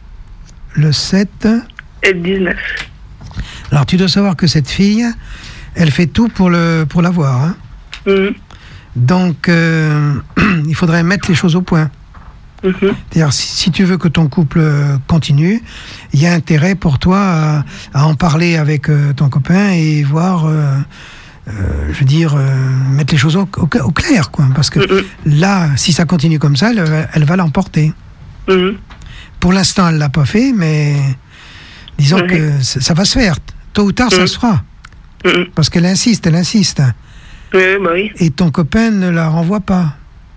le sept. et le dix-neuf. Alors, tu dois savoir que cette fille, elle fait tout pour, le, pour l'avoir. Hein. Mhm. Donc, euh, il faudrait mettre les choses au point. Mhm. C'est-à-dire, si, si tu veux que ton couple euh, continue, il y a intérêt pour toi à, à en parler avec euh, ton copain et voir, euh, euh, je veux dire, euh, mettre les choses au, au- au clair, quoi. Parce que Mhm. là, si ça continue comme ça, elle, va- elle va l'emporter. Mhm. Pour l'instant, elle l'a pas fait, mais disons Mhm. que ça, ça va se faire. Tôt ou tard, ça Mhm. se fera. Mhm. Parce qu'elle insiste, elle insiste. Oui, bah oui. Et ton copain ne la renvoie pas.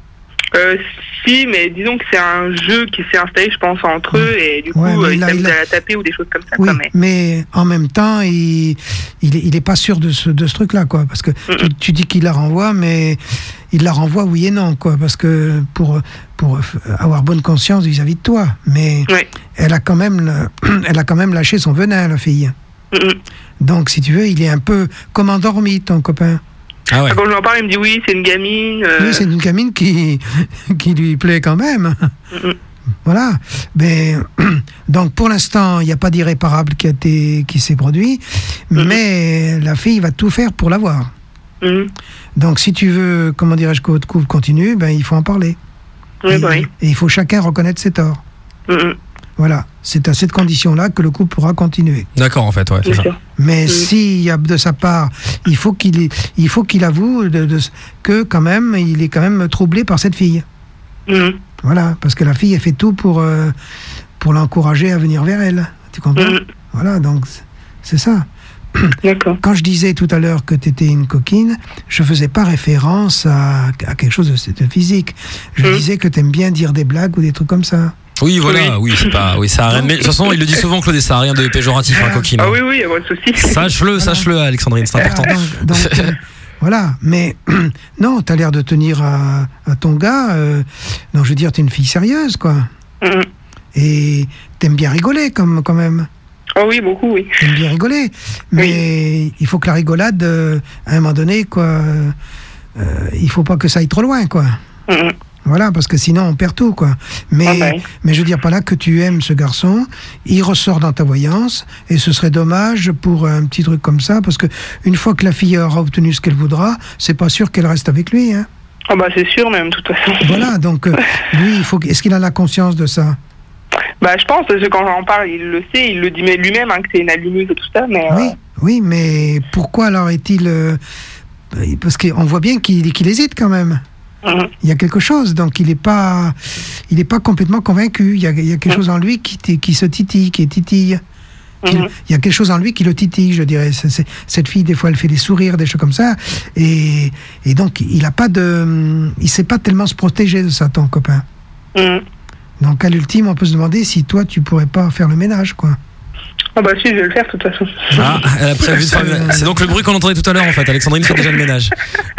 Euh, si, mais disons que c'est un jeu qui s'est installé, je pense, entre eux, et du coup, Ouais, mais euh, il ils a- s'amusent il a- à la taper ou des choses comme ça. Oui, Quoi, mais... mais en même temps, il il est, il est pas sûr de ce, de ce truc-là, quoi. Parce que tu, tu dis qu'il la renvoie, mais il la renvoie oui et non, quoi. Parce que pour, pour avoir bonne conscience vis-à-vis de toi. Mais Ouais. elle a quand même, le- elle a quand même lâché son venin, la fille. Mhm. Donc, si tu veux, il est un peu comme endormi, ton copain. Ah ouais. Quand je lui en parle, il me dit oui, c'est une gamine. euh, Oui, c'est une gamine qui, qui lui plaît quand même. Mhm. Voilà. Mais, donc, pour l'instant, il n'y a pas d'irréparable qui, a été, qui s'est produit. Mhm. Mais la fille va tout faire pour l'avoir. Mhm. Donc, si tu veux, comment dirais-je, que votre couple continue, ben, il faut en parler. Oui, et, bah oui. et il faut chacun reconnaître ses torts. Mhm. Voilà. C'est à cette condition-là que le couple pourra continuer. D'accord, en fait, ouais, c'est Bien ça. sûr. Mais Mhm. s'il y a de sa part, il faut qu'il, ait- il faut qu'il avoue de, de- que, quand même, il est quand même troublé par cette fille. Mhm. Voilà. Parce que la fille, elle fait tout pour, euh, pour l'encourager à venir vers elle. Tu comprends? Mhm. Voilà. Donc, c'est- c'est ça. D'accord. Quand je disais tout à l'heure que tu étais une coquine, je faisais pas référence à, à quelque chose de, de physique. Je Mhm. disais que tu aimes bien dire des blagues ou des trucs comme ça. Oui, voilà, oui, c'est pas, oui, ça a rien de, mais de toute façon, il le dit souvent, Claude, et ça a rien de péjoratif, hein, coquine. Ah oui, oui, il n'y a pas de souci. Sache-le, sache-le, Alexandrine, c'est important. Ah, donc, donc, euh, voilà. Mais non, tu as l'air de tenir à, à ton gars. Euh, non, je veux dire, tu es une fille sérieuse, quoi. Mhm. Et t'aimes bien rigoler, comme, quand même. Ah oui, beaucoup, oui. T'aimes bien rigoler. Mais il faut que la rigolade, euh, à un moment donné, quoi, euh, euh, il faut pas que ça aille trop loin, quoi. Mhm. Voilà, parce que sinon on perd tout, quoi. Mais, Ah bah oui. mais je veux dire pas là que tu aimes ce garçon, il ressort dans ta voyance, et ce serait dommage pour un petit truc comme ça, parce que une fois que la fille aura obtenu ce qu'elle voudra, c'est pas sûr qu'elle reste avec lui, hein. Ah bah c'est sûr même, de toute façon. Voilà, donc euh, lui, il faut, que- est-ce qu'il a la conscience de ça? Bah, je pense, parce que quand j'en parle, il le sait, il le dit mais lui-même, hein, que c'est une allumeuse et tout ça, mais... Oui, euh, oui, mais pourquoi alors est-il... euh, Parce qu'on voit bien qu'il qu'il hésite quand même. mhm. Il y a quelque chose, donc il n'est pas, il est pas complètement convaincu. Il y a, il y a quelque chose en lui qui, t- qui se titille, qui titille. Qui- Mhm. Il y a quelque chose en lui qui le titille, je dirais. C'est- c'est- cette fille, des fois, elle fait des sourires, des choses comme ça, et, et donc il a pas de, il sait pas tellement se protéger de ça, ton copain. Mhm. Donc à l'ultime, on peut se demander si toi, tu pourrais pas faire le ménage, quoi. Ah bah si, je vais le faire de toute façon. Ah, elle a prévu de faire le ménage. C'est donc le bruit qu'on entendait tout à l'heure en fait. Alexandrine fait déjà le ménage.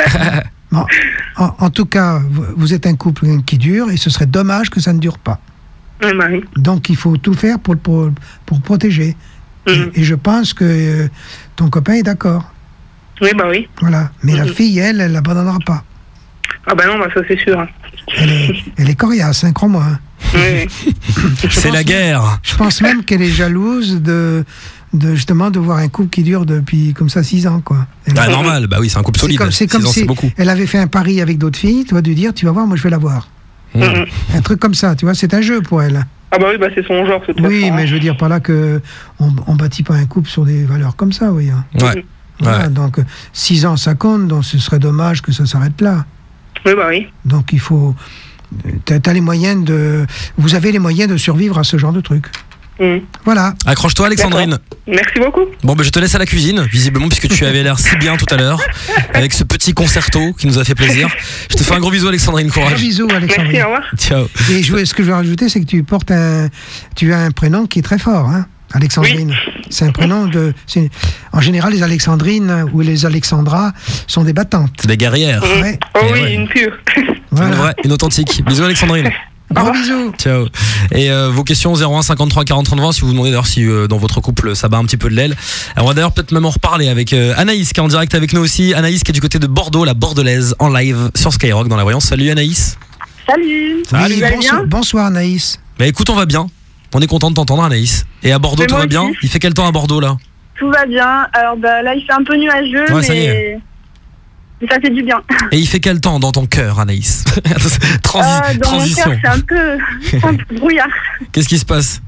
Bon, en, en tout cas, vous, vous êtes un couple qui dure, et ce serait dommage que ça ne dure pas. Oui, bah oui. Donc il faut tout faire pour, pour, pour protéger. Mhm. Et, et je pense que euh, ton copain est d'accord. Oui, bah oui. Voilà. Mais la Mhm. fille, elle, elle l'abandonnera pas. Ah bah non, bah ça c'est sûr. hein. Elle est, elle est coriace, hein, crois-moi. hein. Oui, oui. C'est la guerre. Je pense même qu'elle est jalouse de, de justement de voir un couple qui dure depuis comme ça six ans, quoi. Elle- Bah normal, bah oui, c'est un couple c'est solide. comme, c'est comme Six ans, si c'est beaucoup. elle avait fait un pari avec d'autres filles, tu vas lui dire, tu vas voir, moi je vais la voir. Mmh. Mhm. Un truc comme ça, tu vois, c'est un jeu pour elle. Ah bah oui, bah c'est son genre, de toute Oui, façon, mais hein. je veux dire par là que on, on bâtit pas un couple sur des valeurs comme ça, oui. hein. Ouais. Voilà, Ouais. donc euh, six ans ça compte, donc ce serait dommage que ça s'arrête là. Oui, bah oui. Donc il faut, t'as, t'as les moyens de, vous avez les moyens de survivre à ce genre de truc. Mhm. Voilà. Accroche-toi Alexandrine. Merci beaucoup. Bon bah je te laisse à la cuisine, visiblement puisque tu avais l'air si bien tout à l'heure avec ce petit concerto qui nous a fait plaisir. Je te fais un gros bisou Alexandrine, Gros courage. bisous, Merci, Alexandrine. au revoir. Ciao. Et je veux- ce que je veux rajouter, c'est que tu portes un, tu as un prénom qui est très fort, hein, Alexandrine. C'est un prénom de, c'est- en général les Alexandrines ou les Alexandras sont des battantes. Des guerrières. Mhm. Ouais. Oh Eh oui, ouais. une pure. Une Voilà. vraie, une authentique. Bisous Alexandrine. Gros bisous. Ciao. Et euh, vos questions zéro un cinquante-trois quarante trente vingt si vous vous demandez d'ailleurs si euh, dans votre couple ça bat un petit peu de l'aile. Alors, on va d'ailleurs peut-être même en reparler avec euh, Anaïs qui est en direct avec nous aussi. Anaïs qui est du côté de Bordeaux, la Bordelaise, en live sur Skyrock dans la Voyance. Salut Anaïs. Salut. Salut. Oui, Vous allez bonsoir, bien bonsoir Anaïs. Bah écoute, on va bien. On est content de t'entendre Anaïs. Et à Bordeaux Mais tout moi va bien. aussi. Il fait quel temps à Bordeaux là? Tout va bien. Alors bah, là, il fait un peu nuageux, Ouais, ça y mais... mais ça fait du bien. Et il fait quel temps dans ton cœur Anaïs? Transi- Euh, dans Transition. mon cœur, c'est un peu, un peu brouillard. Qu'est-ce qui se passe?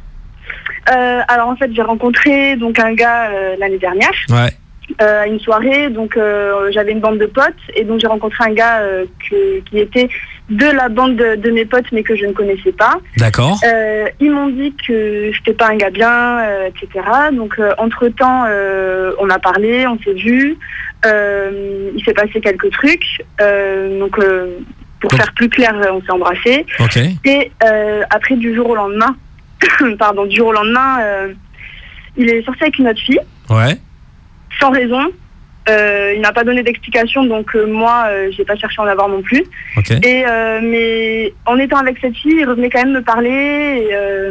Euh, alors en fait, j'ai rencontré donc un gars euh, l'année dernière Ouais. euh, à une soirée. Donc euh, j'avais une bande de potes et donc j'ai rencontré un gars euh, que- qui était de la bande de, de mes potes, mais que je ne connaissais pas. D'accord. Euh, ils m'ont dit que c'était pas un gars bien, euh, et cetera. Donc euh, entre temps, on a parlé, on s'est vu. Euh, il s'est passé quelques trucs. Euh, donc euh, pour Donc- faire plus clair, on s'est embrassés. Ok. Et euh, après, du jour au lendemain, pardon, du jour au lendemain, euh, il est sorti avec une autre fille, Ouais. sans raison. Euh, il n'a pas donné d'explication, donc euh, moi, euh, j'ai pas cherché à en avoir non plus. Ok. Et euh, mais en étant avec cette fille, il revenait quand même me parler. Et, euh,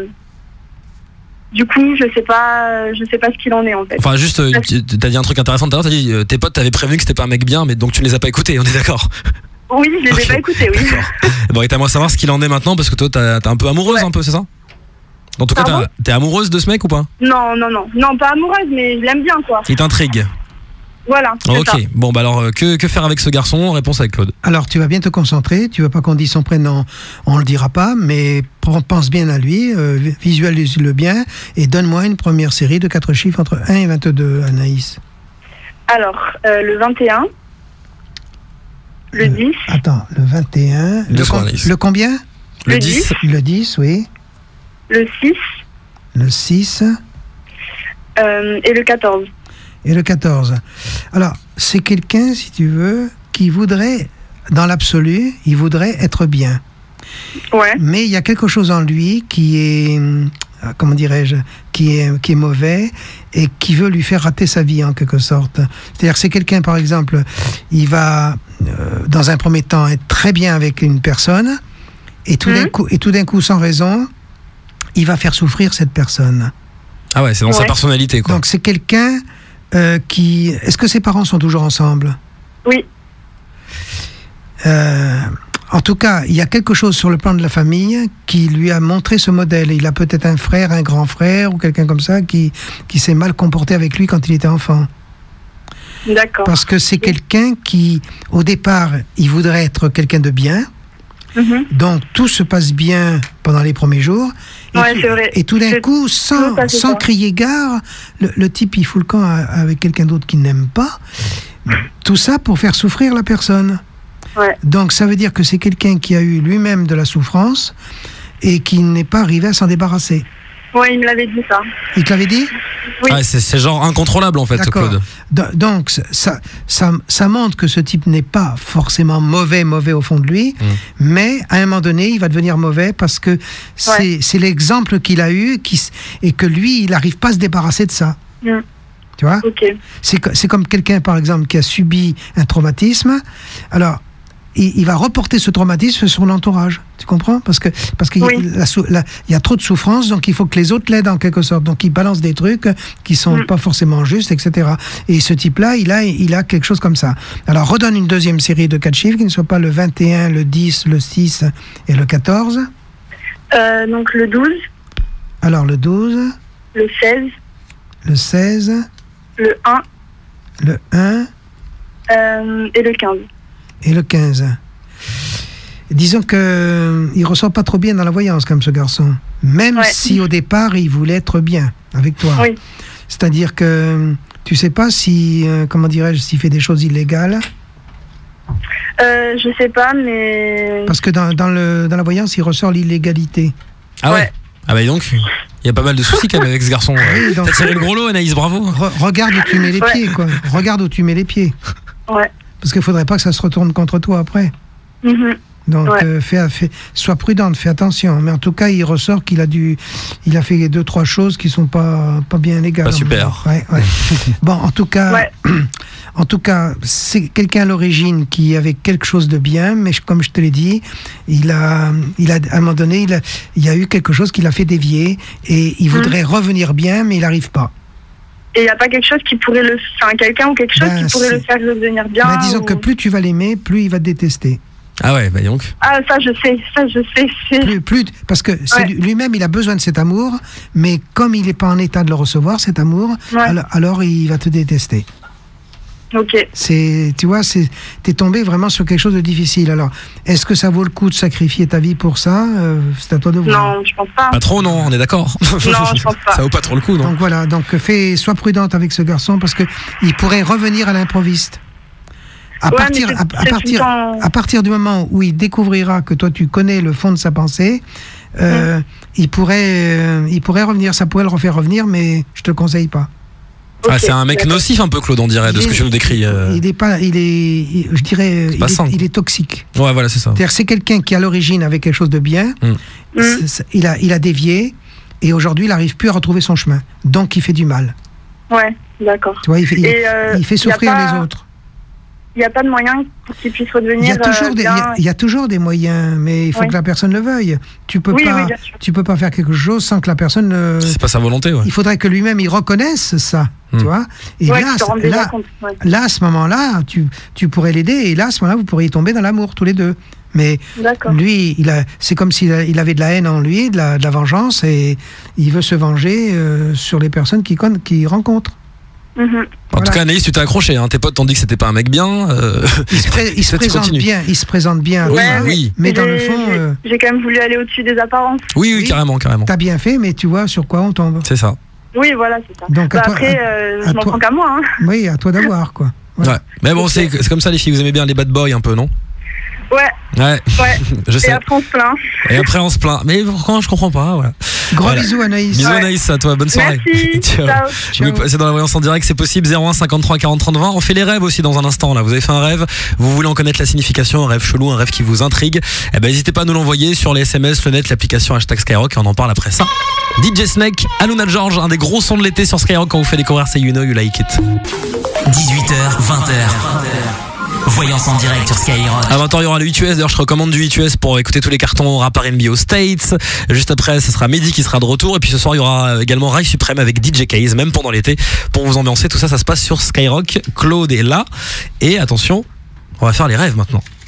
du coup, je sais pas, je sais pas ce qu'il en est en fait. Enfin juste, euh, tu- t'as dit un truc intéressant tout à l'heure. T'as dit euh, tes potes t'avaient prévenu que c'était pas un mec bien, mais donc tu ne les as pas écoutés. On est d'accord? Oui, je les Ok. ai pas écoutés, oui. D'accord. Bon, et t'aimerais savoir ce qu'il en est maintenant parce que toi t'as- t'es un peu amoureuse Ouais. un peu, c'est ça? En tout cas, Pardon t'as- t'es amoureuse de ce mec ou pas? Non, non, non, non, pas amoureuse, mais je l'aime bien, quoi. Il t'intrigue. Voilà. c'est Ok. ça. Bon bah alors euh, que, que faire avec ce garçon? Réponse avec Claude. Alors tu vas bien te concentrer, tu veux pas qu'on dise son prénom, on le dira pas, mais p- pense bien à lui, euh, visualise-le bien et donne-moi une première série de quatre chiffres entre un et vingt-deux, Anaïs. Alors, euh, le vingt et un, le Euh, dix, Attends, le vingt et un, le, Doucement, com- Anaïs. le combien? Le Le dix. Le dix, oui. le six Le six euh, et le quatorze. et le quatorze. Alors, c'est quelqu'un, si tu veux, qui voudrait, dans l'absolu, il voudrait être bien. Ouais. Mais il y a quelque chose en lui qui est, euh, comment dirais-je, qui est, qui est mauvais et qui veut lui faire rater sa vie en quelque sorte. C'est-à-dire que c'est quelqu'un, par exemple, il va, euh, dans un premier temps, être très bien avec une personne et tout, d'un Mhm. coup, et tout d'un coup, sans raison, il va faire souffrir cette personne. Ah ouais, c'est dans sa Ouais. personnalité quoi. Donc c'est quelqu'un euh, qui... Est-ce que ses parents sont toujours ensemble? Oui. Euh, en tout cas, il y a quelque chose sur le plan de la famille qui lui a montré ce modèle. Il a peut-être un frère, un grand frère ou quelqu'un comme ça qui, qui s'est mal comporté avec lui quand il était enfant. D'accord. Parce que c'est quelqu'un qui, au départ, il voudrait être quelqu'un de bien. Mhm. Donc tout se passe bien pendant les premiers jours. Et, Ouais, tout, c'est vrai. et tout d'un C'est coup, sans, tout à fait sans ça. crier gare, le, le type il fout le camp à- avec quelqu'un d'autre qu'il n'aime pas. Tout ça pour faire souffrir la personne. Ouais. Donc ça veut dire que c'est quelqu'un qui a eu lui-même de la souffrance et qui n'est pas arrivé à s'en débarrasser. Ouais, il me l'avait dit ça. Il te l'avait dit ? Oui. Ouais, c'est, c'est genre incontrôlable en fait, D'accord. Claude. Do- Donc, ça, ça, ça montre que ce type n'est pas forcément mauvais, mauvais au fond de lui, Mm. mais à un moment donné, il va devenir mauvais parce que c'est, Ouais. c'est l'exemple qu'il a eu qui, s- et que lui, il n'arrive pas à se débarrasser de ça. Mm. Tu vois ? Ok. C'est, co- c'est comme quelqu'un, par exemple, qui a subi un traumatisme. Alors, il, il va reporter ce traumatisme sur l'entourage. Tu comprends ? Parce que parce qu'il y a- Oui. la sou- la- il y a trop de souffrance, donc il faut que les autres l'aident en quelque sorte. Donc il balance des trucs qui sont Mm. pas forcément justes, et cetera. Et ce type-là, il a il a quelque chose comme ça. Alors redonne une deuxième série de quatre chiffres qui ne soit pas le vingt et un, le dix, le six et le quatorze. Euh, donc le douze, Alors le douze, le seize, le seize, le un le un euh, et le quinze. et le quinze. Disons que euh, il ressort pas trop bien dans la voyance comme ce garçon. Même Ouais. si au départ il voulait être bien avec toi. Oui. C'est-à-dire que tu sais pas si euh, comment dirais-je s'il fait des choses illégales Euh, je sais pas, mais. parce que dans, dans le dans la voyance il ressort l'illégalité. Ah ouais, Ouais. Ah bah dis donc, il y a pas mal de soucis quand même avec ce garçon. Oui, donc- T'as tiré le gros lot, Anaïs, bravo. Re- regarde où tu mets les Ouais. pieds quoi. Regarde où tu mets les pieds Ouais. parce qu'il faudrait pas que ça se retourne contre toi après. Mhm. Donc Ouais. euh, fais, fais- sois prudente, fais attention. Mais en tout cas, il ressort qu'il a dû, il a fait deux trois choses qui sont pas pas bien légales. Pas super. Ouais, ouais. Bon, en tout cas, Ouais. en tout cas, c'est quelqu'un à l'origine qui avait quelque chose de bien, mais je- comme je te l'ai dit, il a, il a à un moment donné, il, a, il y a eu quelque chose qui l'a fait dévier et il voudrait revenir bien, mais il n'arrive pas. Et il n'y a pas quelque chose qui pourrait le. Enfin, quelqu'un ou quelque chose Ben, qui pourrait c'est- le faire revenir bien. Mais disons ou- que plus tu vas l'aimer, plus il va te détester. Ah ouais, bah dis donc. Ah, ça, je sais, ça, je sais. c'est- Plus, plus, parce que c'est Ouais. lui- lui-même, il a besoin de cet amour, mais comme il n'est pas en état de le recevoir, cet amour, Ouais. alors, alors il va te détester. Ok. C'est, tu vois, c'est, t'es tombé vraiment sur quelque chose de difficile. Alors, est-ce que ça vaut le coup de sacrifier ta vie pour ça Euh, C'est à toi de voir. Non, je pense pas. Pas trop, non, on est d'accord. Non, je pense pas. Ça vaut pas trop le coup, non. Donc voilà, donc fais, sois prudente avec ce garçon parce que il pourrait revenir à l'improviste. À Ouais, partir, mais c'est- à, à c'est tout le partir, temps- à partir du moment où il découvrira que toi tu connais le fond de sa pensée, euh, il pourrait, euh, il pourrait revenir. Ça pourrait le refaire revenir, mais je te le conseille pas. Ah, Ok, c'est un mec d'accord. nocif un peu, Claude, on dirait, de Il ce que est- tu nous décris. euh. Il est pas, il est, il- je dirais, il pas est, sain. il est toxique. Ouais, voilà, c'est ça. C'est-à-dire, c'est quelqu'un qui à l'origine avait quelque chose de bien. Mm. C'est- c'est- Il a, il a dévié et aujourd'hui il n'arrive plus à retrouver son chemin. Donc il fait du mal. Ouais, d'accord. Tu vois, il fait, il, Et, euh, il fait y a souffrir pas- les autres. Il n'y a pas de moyen pour qu'il puisse redevenir. Il y a toujours euh, des, il y a- bien- il y a toujours des moyens, mais il faut Oui. que la personne le veuille. Tu peux Oui, pas, oui, bien sûr. tu peux pas faire quelque chose sans que la personne. ne- C'est pas sa volonté, ouais. Il faudrait que lui-même il reconnaisse ça, Mm. tu vois. Et Ouais, là, tu te rends là, déjà compte. Ouais. là, à ce moment-là, tu, tu pourrais l'aider et là, à ce moment-là, vous pourriez tomber dans l'amour tous les deux. Mais D'accord. lui, il a, c'est comme s'il a- il avait de la haine en lui, de la, de la vengeance, et il veut se venger euh, sur les personnes qu'il con- qu'il rencontre. Mhm. En Voilà. tout cas, Anaïs, tu t'es accroché. Hein. Tes potes t'ont dit que c'était pas un mec bien. euh, Il se, pré- il se Peut-être tu présente continues. bien, il se présente bien. Oui, Ouais, oui. Mais dans le J'ai- fond, j'ai- euh, J'ai quand même voulu aller au-dessus des apparences. Oui, oui, Oui. carrément, carrément. t'as bien fait, mais tu vois sur quoi on tombe. C'est ça. Oui, voilà, c'est ça. Donc, à Bah, toi- après, à- euh, à je m'en toi- prends qu'à moi. Hein. Oui, à toi d'avoir, quoi. Voilà. Ouais. Mais bon, c'est c'est comme ça, les filles. Vous aimez bien les bad boys un peu, non? Ouais, Ouais, ouais. je Et sais. après, on se plaint. Et après, on se plaint. Mais pourquoi je comprends pas, voilà. Gros Voilà. bisous, Anaïs. Bisous, Ouais. Anaïs, à toi. Bonne soirée. Merci. Ciao. Ciao. Vous voulez passer dans la voyance en direct, c'est possible. zéro un cinquante-trois quarante trente vingt. On fait les rêves aussi dans un instant. Là, vous avez fait un rêve, vous voulez en connaître la signification, un rêve chelou, un rêve qui vous intrigue. Eh ben, n'hésitez pas à nous l'envoyer sur les S M S, le net, l'application hashtag Skyrock, et on en parle après ça. D J Snake, Aluna George, un des gros sons de l'été sur Skyrock quand vous fait découvrir c'est You Know You Like It. dix-huit heures, vingt heures. Voyance en direct sur Skyrock. À vingt heures, il y aura le huit U S. D'ailleurs, je te recommande du huit U S pour écouter tous les cartons rap R and B aux States. Juste après, ce sera Mehdi qui sera de retour. Et puis ce soir, il y aura également Rai Suprême avec D J Case, même pendant l'été, pour vous ambiancer. Tout ça, ça se passe sur Skyrock. Claude est là. Et attention, on va faire les rêves maintenant.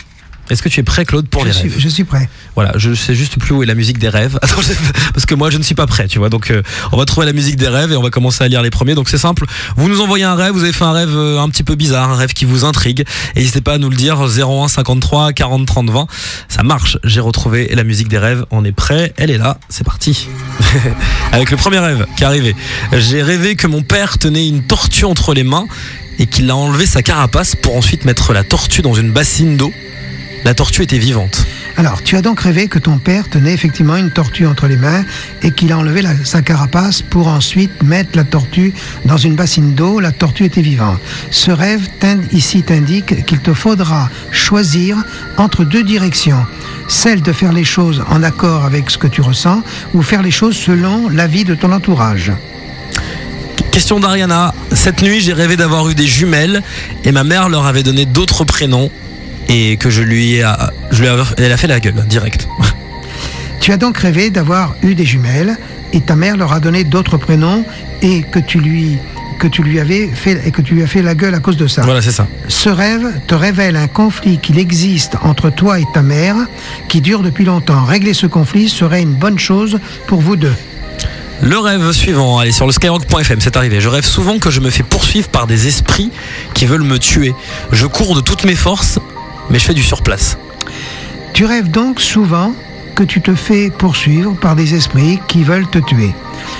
Est-ce que tu es prêt, Claude, pour je les suis, rêves? Je suis prêt. Voilà, je sais juste plus où est la musique des rêves. Attends, je- parce que moi je ne suis pas prêt, tu vois. Donc euh, on va trouver la musique des rêves et on va commencer à lire les premiers. Donc c'est simple, vous nous envoyez un rêve, vous avez fait un rêve euh, un petit peu bizarre, un rêve qui vous intrigue. Et n'hésitez pas à nous le dire, zéro un cinquante-trois quarante trente vingt. Ça marche, j'ai retrouvé la musique des rêves, on est prêt, elle est là, c'est parti. Avec le premier rêve qui est arrivé. J'ai rêvé que mon père tenait une tortue entre les mains et qu'il a enlevé sa carapace pour ensuite mettre la tortue dans une bassine d'eau. La tortue était vivante. Alors, tu as donc rêvé que ton père tenait effectivement une tortue entre les mains et qu'il a enlevé la- sa carapace pour ensuite mettre la tortue dans une bassine d'eau. La tortue était vivante. Ce rêve t'in- ici t'indique qu'il te faudra choisir entre deux directions. Celle de faire les choses en accord avec ce que tu ressens ou faire les choses selon l'avis de ton entourage. Question d'Ariana. Cette nuit, j'ai rêvé d'avoir eu des jumelles et ma mère leur avait donné d'autres prénoms et que je lui ai, je lui ai, elle a fait la gueule, direct. Tu as donc rêvé d'avoir eu des jumelles et ta mère leur a donné d'autres prénoms et que tu lui que tu lui avais fait et que tu lui as fait la gueule à cause de ça. Voilà, c'est ça. Ce rêve te révèle un conflit qu'il existe entre toi et ta mère qui dure depuis longtemps. Régler ce conflit serait une bonne chose pour vous deux. Le rêve suivant, allez, sur le skyrock point f m, c'est arrivé. Je rêve souvent que je me fais poursuivre par des esprits qui veulent me tuer. Je cours de toutes mes forces, mais je fais du surplace. Tu rêves donc souvent que tu te fais poursuivre par des esprits qui veulent te tuer.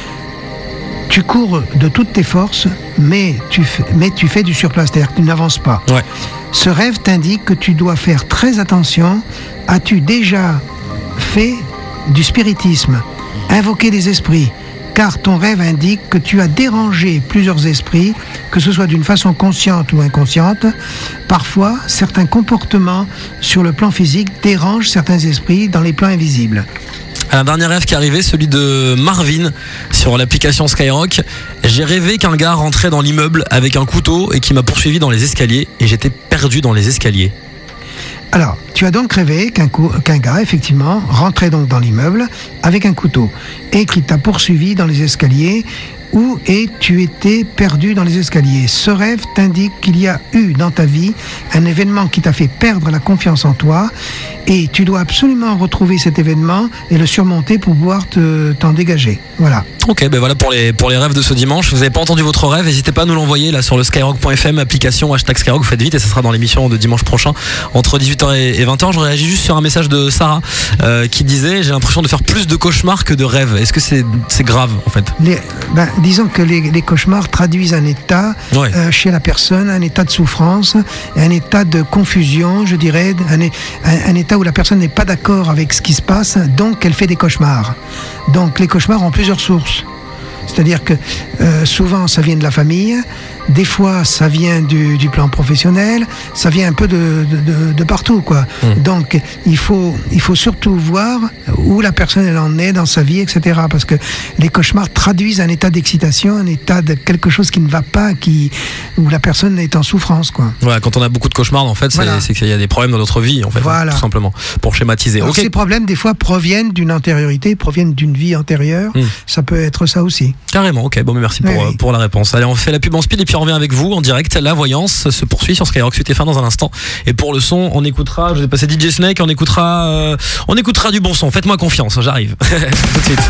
Tu cours de toutes tes forces, mais tu fais, mais tu fais du surplace, c'est-à-dire que tu n'avances pas. Ouais. Ce rêve t'indique que tu dois faire très attention. As-tu déjà fait du spiritisme, invoqué des esprits? Car ton rêve indique que tu as dérangé plusieurs esprits, que ce soit d'une façon consciente ou inconsciente. Parfois, certains comportements sur le plan physique dérangent certains esprits dans les plans invisibles. Un dernier rêve qui est arrivé, celui de Marvin sur l'application Skyrock. J'ai rêvé qu'un gars rentrait dans l'immeuble avec un couteau et qui m'a poursuivi dans les escaliers et j'étais perdu dans les escaliers. Alors, tu as donc rêvé qu'un, cou- qu'un gars, effectivement, rentrait donc dans l'immeuble avec un couteau et qui t'a poursuivi dans les escaliers où et tu étais perdu dans les escaliers. Ce rêve t'indique qu'il y a eu dans ta vie un événement qui t'a fait perdre la confiance en toi et tu dois absolument retrouver cet événement et le surmonter pour pouvoir te, t'en dégager. Voilà. Ok, ben voilà pour les, pour les rêves de ce dimanche. Vous n'avez pas entendu votre rêve, n'hésitez pas à nous l'envoyer là sur le skyrock point f m, application hashtag Skyrock, vous faites vite et ça sera dans l'émission de dimanche prochain entre dix-huit heures et vingt heures. Je réagis juste sur un message de Sarah euh, qui disait j'ai l'impression de faire plus de cauchemars que de rêves. Est-ce que c'est, c'est grave en fait? Les, ben, disons que les, les cauchemars traduisent un état Ouais. euh, chez la personne, un état de souffrance, un état de confusion, je dirais, un, un, un état où la personne n'est pas d'accord avec ce qui se passe, donc elle fait des cauchemars. Donc les cauchemars ont plusieurs sources. C'est-à-dire que euh, souvent ça vient de la famille, des fois ça vient du, du plan professionnel, ça vient un peu de, de, de, de partout, quoi. Mmh. Donc il faut, il faut surtout voir où la personne elle en est dans sa vie, et cetera. Parce que les cauchemars traduisent un état d'excitation, un état de quelque chose qui ne va pas, qui, où la personne est en souffrance, quoi. Voilà, quand on a beaucoup de cauchemars en fait, c'est, Voilà. c'est qu'il y a des problèmes dans notre vie en fait, Voilà. tout simplement, pour schématiser. Alors, Ok. ces problèmes des fois proviennent d'une antériorité, proviennent d'une vie antérieure. Mmh. Ça peut être ça aussi. Carrément, ok, bon mais merci pour, Oui, oui. euh, pour la réponse. Allez, on fait la pub en speed et puis on revient avec vous en direct. La voyance se poursuit sur Skyrock Suite F un dans un instant. Et pour le son, on écoutera, je vais passer D J Snake, on écoutera euh, on écoutera du bon son. Faites-moi confiance, j'arrive. Tout de suite.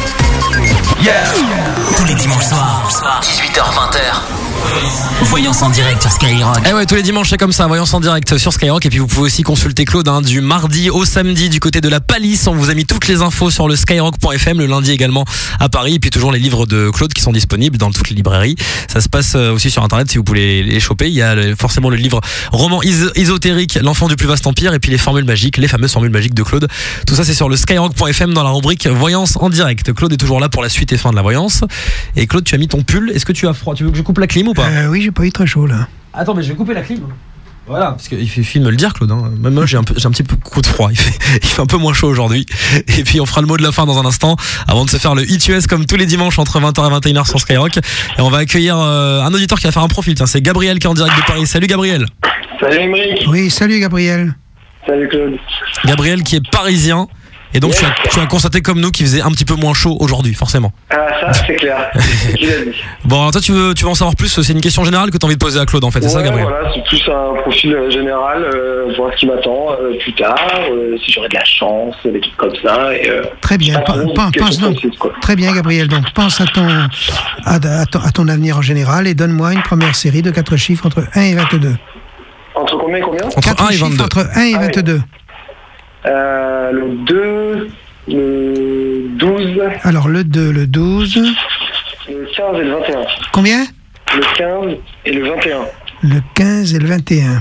Tous les dimanches soirs, dix-huit heures vingt heures. Voyance en direct sur Skyrock. Eh ouais, tous les dimanches c'est comme ça, voyance en direct sur Skyrock. Et puis vous pouvez aussi consulter Claude hein, du mardi au samedi du côté de la Palisse. On vous a mis toutes les infos sur le skyrock point f m, le lundi également à Paris. Et puis toujours les livres de Claude qui sont disponibles dans toutes les librairies. Ça se passe aussi sur internet si vous voulez les choper. Il y a le, forcément le livre roman is- ésotérique, l'enfant du plus vaste empire. Et puis les formules magiques, les fameuses formules magiques de Claude. Tout ça c'est sur le skyrock point f m dans la rubrique voyance en direct. Claude est toujours là pour la suite et fin de la voyance. Et Claude, tu as mis ton pull. Est-ce que tu as froid? Tu veux que je coupe la clim ou pas? Euh, oui, j'ai pas eu très chaud là. Attends, mais je vais couper la clim. Voilà, parce qu'il fait film me le dire, Claude. Hein. Même moi, j'ai un, peu, j'ai un petit peu coup de froid. Il fait, il fait un peu moins chaud aujourd'hui. Et puis, on fera le mot de la fin dans un instant, avant de se faire le Hit U S comme tous les dimanches entre vingt heures et vingt et une heures sur Skyrock. Et on va accueillir euh, un auditeur qui va faire un profil. Tiens, c'est Gabriel qui est en direct de Paris. Salut Gabriel. Salut Émeric. Oui, salut Gabriel. Salut Claude. Gabriel qui est parisien Et donc Yes. tu, as, tu as constaté comme nous qu'il faisait un petit peu moins chaud aujourd'hui, forcément. Ah, ça, c'est clair. C'est ce qu'il a dit. Bon, alors toi tu veux, tu veux en savoir plus, c'est une question générale que tu as envie de poser à Claude en fait, c'est ça Ouais, Gabriel? voilà, c'est plus un profil euh, général, euh, voir ce qui m'attend euh, plus tard, euh, si j'aurai de la chance, des trucs comme ça. Et, euh, Très bien, pas trop Pen- de pense questions donc. précises, quoi. Très bien, Gabriel. Donc, pense à ton, à, à ton, à ton avenir en général et donne-moi une première série de quatre chiffres entre un et vingt-deux. Entre combien et combien? Entre Quatre un et chiffres vingt-deux. entre un et Ah oui. vingt-deux. Euh, le deux, le douze, Alors, le deux, le douze. le quinze et le vingt et un. Combien? Le quinze et le vingt et un. Le quinze et le vingt et un.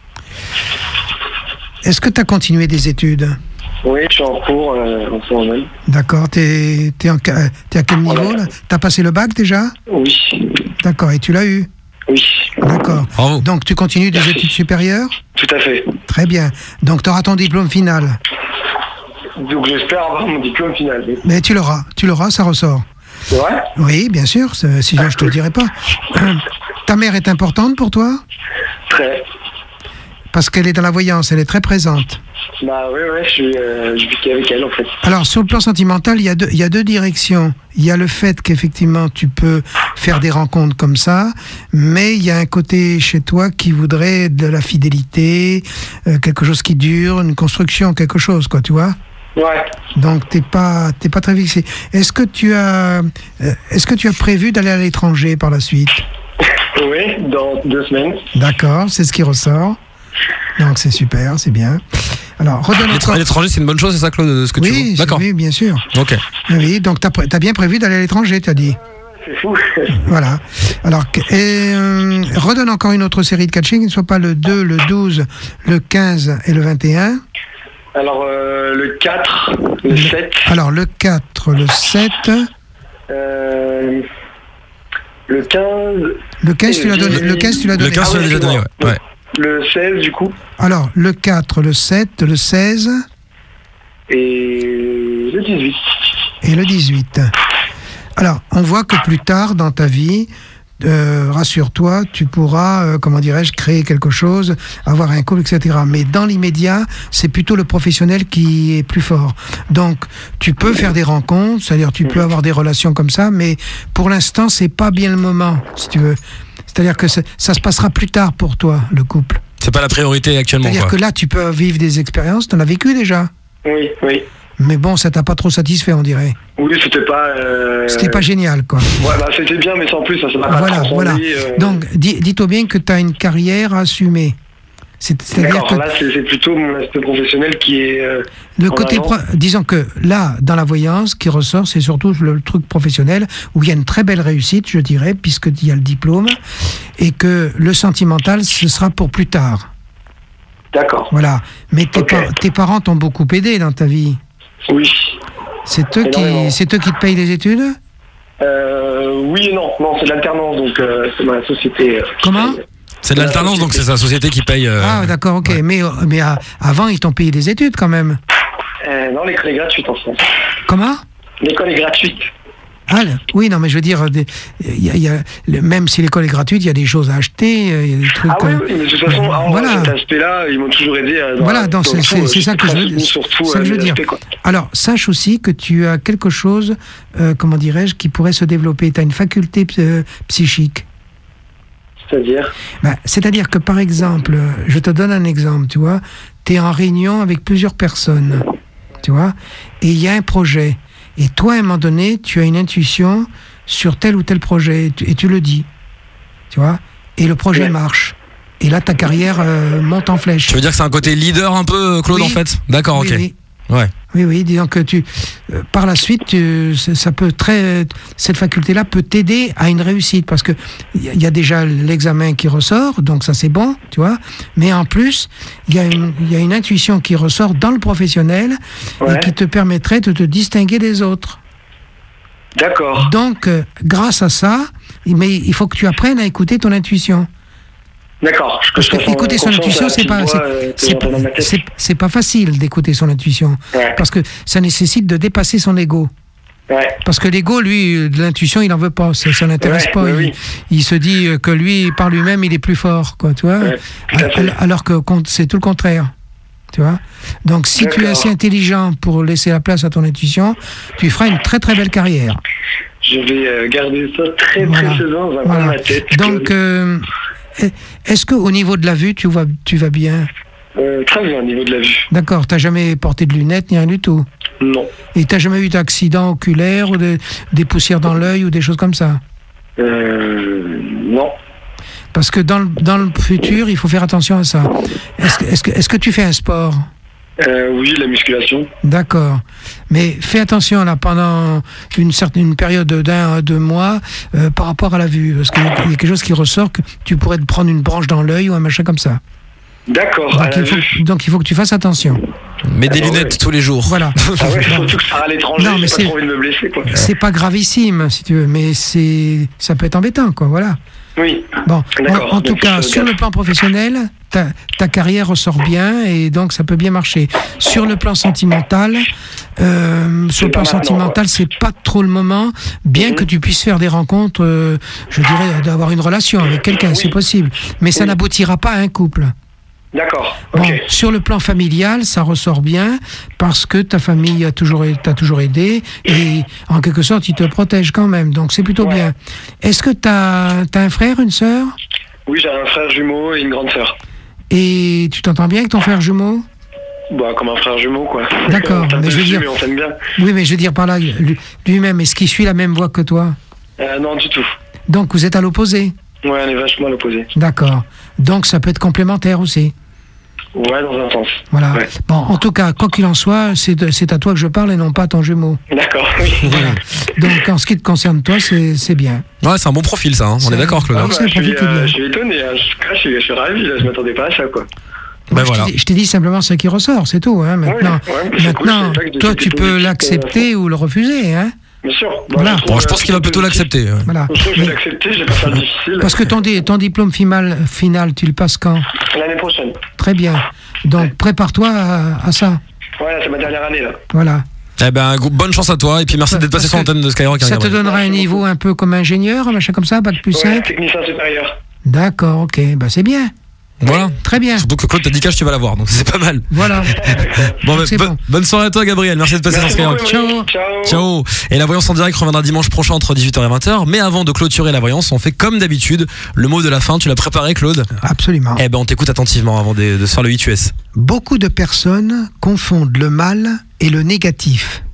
Est-ce que tu as continué des études? Oui, je suis en cours euh, en ce moment même. D'accord. T'es, t'es, en, ca- t'es à quel niveau là? T'as passé le bac déjà? Oui, D'accord. Et tu l'as eu? oui, D'accord. Bravo. Donc, tu continues des Merci. études supérieures? tout à fait. Très bien. Donc, tu auras ton diplôme final. Donc j'espère avoir mon diplôme final. oui. Mais tu l'auras. Tu l'auras, ça ressort. C'est vrai? Oui, bien sûr. c'est- Sinon, je te le dirai pas. Ta mère est importante pour toi? Très. Parce qu'elle est dans la voyance, elle est très présente. Bah oui, ouais, je suis, euh, je vis avec elle en fait. Alors, sur le plan sentimental, il y a deux, il y a deux directions. Il y a le fait qu'effectivement, tu peux faire des rencontres comme ça, mais il y a un côté chez toi qui voudrait de la fidélité, euh, quelque chose qui dure, une construction, quelque chose, quoi, tu vois? Ouais. Donc, t'es pas, t'es pas très fixé. Est-ce que tu as, euh, est-ce que tu as prévu d'aller à l'étranger par la suite? Oui, dans deux semaines. D'accord, c'est ce qui ressort. Donc, c'est super, c'est bien. Alors, redonne L'étr- encore. L'étranger, c'est une bonne chose, c'est ça, Claude, de ce que tu Oui, veux? c'est- D'accord. oui, bien sûr. Ok. Oui, donc t'as, pré- t'as bien prévu d'aller à l'étranger, t'as dit. C'est fou. Voilà. Alors, que- et, euh, redonne encore une autre série de catching, qui ne soit pas le deux, le douze, le quinze et le vingt et un. Alors euh, le quatre, le sept, Alors, le quatre, le sept, euh, le quinze, le quinze, tu l'as donné. Le quinze, tu l'as Le donné. quinze, tu Ah l'as oui, déjà donné, ouais. excuse-moi. Ouais. le seize du coup, Alors, le quatre, le sept, le seize et le dix-huit. et le dix-huit. Alors, on voit que plus tard dans ta vie, euh, rassure-toi, tu pourras, euh, comment dirais-je, créer quelque chose, avoir un couple, et cetera. Mais dans l'immédiat, c'est plutôt le professionnel qui est plus fort. Donc, tu peux faire des rencontres, c'est-à-dire tu peux avoir des relations comme ça, mais pour l'instant, c'est pas bien le moment, si tu veux. C'est-à-dire que c'est- ça se passera plus tard pour toi, le couple. C'est pas la priorité actuellement, C'est-à-dire quoi. que là, tu peux vivre des expériences, tu en as vécu déjà. Oui, oui. Mais bon, ça t'a pas trop satisfait, on dirait. Oui, c'était pas. Euh... C'était pas génial, quoi. Ouais, bah, c'était bien, mais sans plus, ça, ça m'a pas Voilà, transcendé, voilà. euh, Donc, dis- dis-toi bien que tu as une carrière à assumer. C'est- C'est-à-dire D'accord, que là, c'est c'est plutôt mon aspect professionnel qui est. euh, le en côté, avant. pro- disons que là, dans la voyance, ce qui ressort, c'est surtout le, le truc professionnel, où il y a une très belle réussite, je dirais, puisqu'il y a le diplôme, et que le sentimental, ce sera pour plus tard. D'accord. Voilà. Mais tes, Ok. par- tes parents t'ont beaucoup aidé dans ta vie. Oui. C'est eux, Énormément. qui, c'est eux qui te payent les études? Euh, oui et non. Non, c'est de l'alternance, donc euh, c'est ma société. euh, qui Comment paye. C'est de l'alternance, donc c'est sa société qui paye. euh, Ah, d'accord, ok. Mais, euh, mais euh, avant, ils t'ont payé des études quand même. Euh, non, l'école est gratuite en France. Comment? L'école est gratuite. Ah, le- oui, non, mais je veux dire, des- il y a- il y a- le- même si l'école est gratuite, il y a des choses à acheter, euh, il y a des trucs. Ah oui, euh, oui, mais de toute façon, ah, voilà. cet aspect-là, ils m'ont toujours aidé. euh, Dans Voilà, la- dans dans c'est le c'est- fond, c'est ça que je veux, soutenu surtout, ça que euh, je veux les dire. aspects, quoi. Alors, sache aussi que tu as quelque chose, euh, comment dirais-je, qui pourrait se développer. Tu as une faculté euh, psychique. C'est-à-dire Ben, c'est-à-dire que, par exemple, euh, je te donne un exemple, tu vois, tu es en réunion avec plusieurs personnes, tu vois, et il y a un projet. Et toi, à un moment donné, tu as une intuition sur tel ou tel projet, et tu, et tu le dis, tu vois, et le projet Ouais. marche. Et là, ta carrière euh, monte en flèche. Tu veux dire que c'est un côté leader un peu, Claude, Oui. en fait? D'accord, Oui, ok. oui. Ouais. Oui, oui, disons que tu, euh, par la suite, tu, ça ça peut très, cette faculté-là peut t'aider à une réussite parce que il y, a- il y a déjà l'examen qui ressort, donc ça c'est bon, tu vois. Mais en plus, il y a une, il y a une intuition qui ressort dans le professionnel Ouais. et qui te permettrait de te distinguer des autres. D'accord. Donc, euh, grâce à ça, mais il faut que tu apprennes à écouter ton intuition. D'accord. Je- Parce je que comprends- écouter son conscience à intuition, la c'est petite pas, voix, c'est, euh, que c'est, j'entends dans ma tête. c'est- c'est pas facile d'écouter son intuition, Ouais. parce que ça nécessite de dépasser son ego. Ouais. Parce que l'ego, lui, euh, de l'intuition, il n'en veut pas, ça, ça l'intéresse Ouais, pas. oui, il, oui. il se dit euh, que lui, par lui-même, il est plus fort, quoi, tu vois. Ouais, tout à fait. Alors, alors que con- c'est tout le contraire. Tu vois. Donc si tu es assez intelligent pour laisser la place à ton intuition, tu feras une très très belle carrière. Je vais euh, garder ça très Voilà. précisément dans Voilà. ma tête. Donc, euh, est-ce qu'au niveau de la vue, tu, vois, tu vas bien? Euh, très bien au niveau de la vue. D'accord, t'as jamais porté de lunettes ni rien du tout? Non. Et t'as jamais eu d'accident oculaire ou de- des poussières dans l'œil ou des choses comme ça? Euh, non. Parce que dans le, dans le futur, il faut faire attention à ça. Est-ce que, est-ce que, est-ce que tu fais un sport? Euh, oui, la musculation. D'accord. Mais fais attention là pendant une certaine une période d'un à deux mois euh, par rapport à la vue. Parce qu'il y a il y a quelque chose qui ressort que tu pourrais te prendre une branche dans l'œil ou un machin comme ça. D'accord. à Donc la il, faut, vue. donc il faut que tu fasses attention. Mets des Ah, lunettes ouais. tous les jours. Voilà. Ah ouais, surtout que ça sera à l'étranger, Non, mais j'ai c'est- pas trop envie de me blesser, quoi. C'est pas gravissime, si tu veux, mais c'est ça peut être embêtant, quoi. Voilà. Oui. Bon, D'accord. en, en tout Donc, cas, je sur le regarde. plan professionnel, ta, ta carrière ressort bien et donc ça peut bien marcher. Sur le plan sentimental, euh, sur le plan pas maintenant, sentimental, c'est pas trop le moment, bien Mhm. que tu puisses faire des rencontres, euh, je dirais, d'avoir une relation avec quelqu'un, Oui. c'est possible, mais ça Oui. n'aboutira pas à un couple. D'accord. Bon, Ok. sur le plan familial, ça ressort bien parce que ta famille a toujours, t'a toujours aidé et en quelque sorte, ils te protègent quand même. Donc c'est plutôt Ouais. bien. Est-ce que tu as un frère, une sœur? Oui, j'ai un frère jumeau et une grande sœur. Et tu t'entends bien avec ton frère jumeau? Bah, comme un frère jumeau, quoi. D'accord, On tape mais je veux dessus, dire- mais on s'aime bien. Oui, mais je veux dire par là, lui- lui-même, est-ce qu'il suit la même voie que toi? Euh, non, du tout. Donc vous êtes à l'opposé? Ouais, on est vachement à l'opposé. D'accord. Donc ça peut être complémentaire aussi. Ouais, dans un sens. Voilà. Ouais. Bon, en tout cas, quoi qu'il en soit, c'est de- c'est à toi que je parle et non pas à ton jumeau. D'accord, oui. Voilà. Donc en ce qui te concerne toi, c'est c'est bien. Ouais, c'est un bon profil ça, hein. On C'est- est d'accord Claude. Ah, Ah, bah, c'est un je, suis, profil qui est euh, bien. je suis étonné, hein. je, je, suis, je suis ravi, là. Je m'attendais pas à ça, quoi. Ben je voilà. t'ai dit- je t'ai dit simplement ce qui ressort, c'est tout. Hein. Maintenant, Ouais, ouais, c'est cool, maintenant c'est vrai que toi, j'étais tu tout peux de suite, l'accepter ou le refuser. Hein. Bien sûr. Voilà. Bon, je pense qu'il va plutôt l'accepter. ouais. Voilà. Je trouve que je Mais- vais l'accepter, je vais pas faire le difficile. parce que ton, di- ton diplôme final, final, tu le passes quand? L'année prochaine. Très bien. Donc prépare-toi à, à ça. Ouais, c'est ma dernière année, là. Voilà. Eh ben, go- bonne chance à toi et puis merci d'être passé Parce sur que l'antenne de Skyrock. Ça te Gabriel. donnera un niveau un peu comme ingénieur, un machin comme ça, bac plus Ouais, cinq. technicien supérieur. D'accord, ok. Bah, c'est bien. Voilà. Très bien. Surtout que Claude t'a dit qu'âge tu vas l'avoir, donc c'est pas mal. Voilà. Bon, bah, C'est bo- bon. bonne soirée à toi Gabriel, merci de passer Merci sur beaucoup, Skyrock. Émilie. Ciao. Ciao. Ciao. Et la voyance en direct reviendra dimanche prochain entre dix-huit heures et vingt heures. Mais avant de clôturer la voyance, on fait comme d'habitude. Le mot de la fin, tu l'as préparé Claude? Absolument. Eh ben on t'écoute attentivement avant de, de se faire le huit U S. Beaucoup de personnes confondent le mal et le négatif.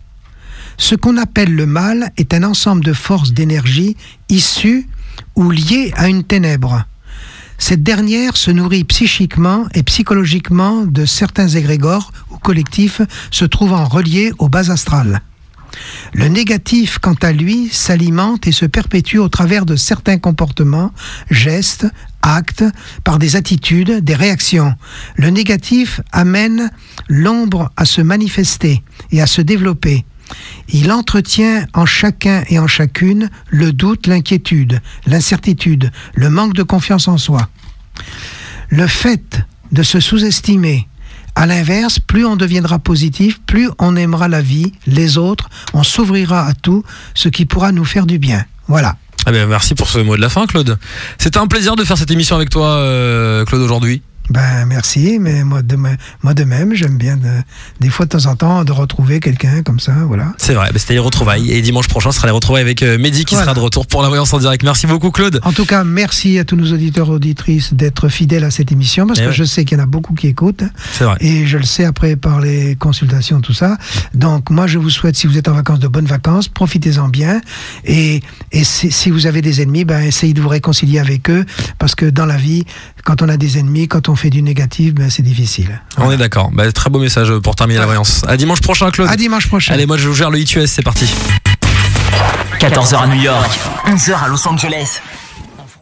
Ce qu'on appelle le mal est un ensemble de forces d'énergie issues ou liées à une ténèbre. Cette dernière se nourrit psychiquement et psychologiquement de certains égrégores ou collectifs se trouvant reliés au bas astral. Le négatif, quant à lui, s'alimente et se perpétue au travers de certains comportements, gestes, actes, par des attitudes, des réactions. Le négatif amène l'ombre à se manifester et à se développer. Il entretient en chacun et en chacune le doute, l'inquiétude, l'incertitude, le manque de confiance en soi. Le fait de se sous-estimer, à l'inverse, plus on deviendra positif, plus on aimera la vie, les autres, on s'ouvrira à tout ce qui pourra nous faire du bien. Voilà. Eh ben merci pour ce mot de la fin Claude. C'était un plaisir de faire cette émission avec toi euh, Claude aujourd'hui. Ben merci, mais moi de, me- moi de même, j'aime bien de- des fois de temps en temps de retrouver quelqu'un comme ça, voilà. C'est vrai, bah, c'était les retrouvailles. Et dimanche prochain, ce sera les retrouvailles avec euh, Mehdi qui Voilà. sera de retour pour la voyance en direct. Merci beaucoup Claude. En tout cas, merci à tous nos auditeurs et auditrices d'être fidèles à cette émission, parce Eh que ouais. je sais qu'il y en a beaucoup qui écoutent, C'est vrai. et je le sais après par les consultations, tout ça. Donc moi, je vous souhaite, si vous êtes en vacances, de bonnes vacances, profitez-en bien, et, et si, si vous avez des ennemis, ben, essayez de vous réconcilier avec eux, parce que dans la vie, quand on a des ennemis, quand on fait du négatif, ben, c'est difficile. On est d'accord. Bah, très beau message pour terminer la voyance. À dimanche prochain Claude. À dimanche prochain. Allez, moi je vous gère le huit U S, c'est parti. quatorze heures à New York, onze heures à Los Angeles.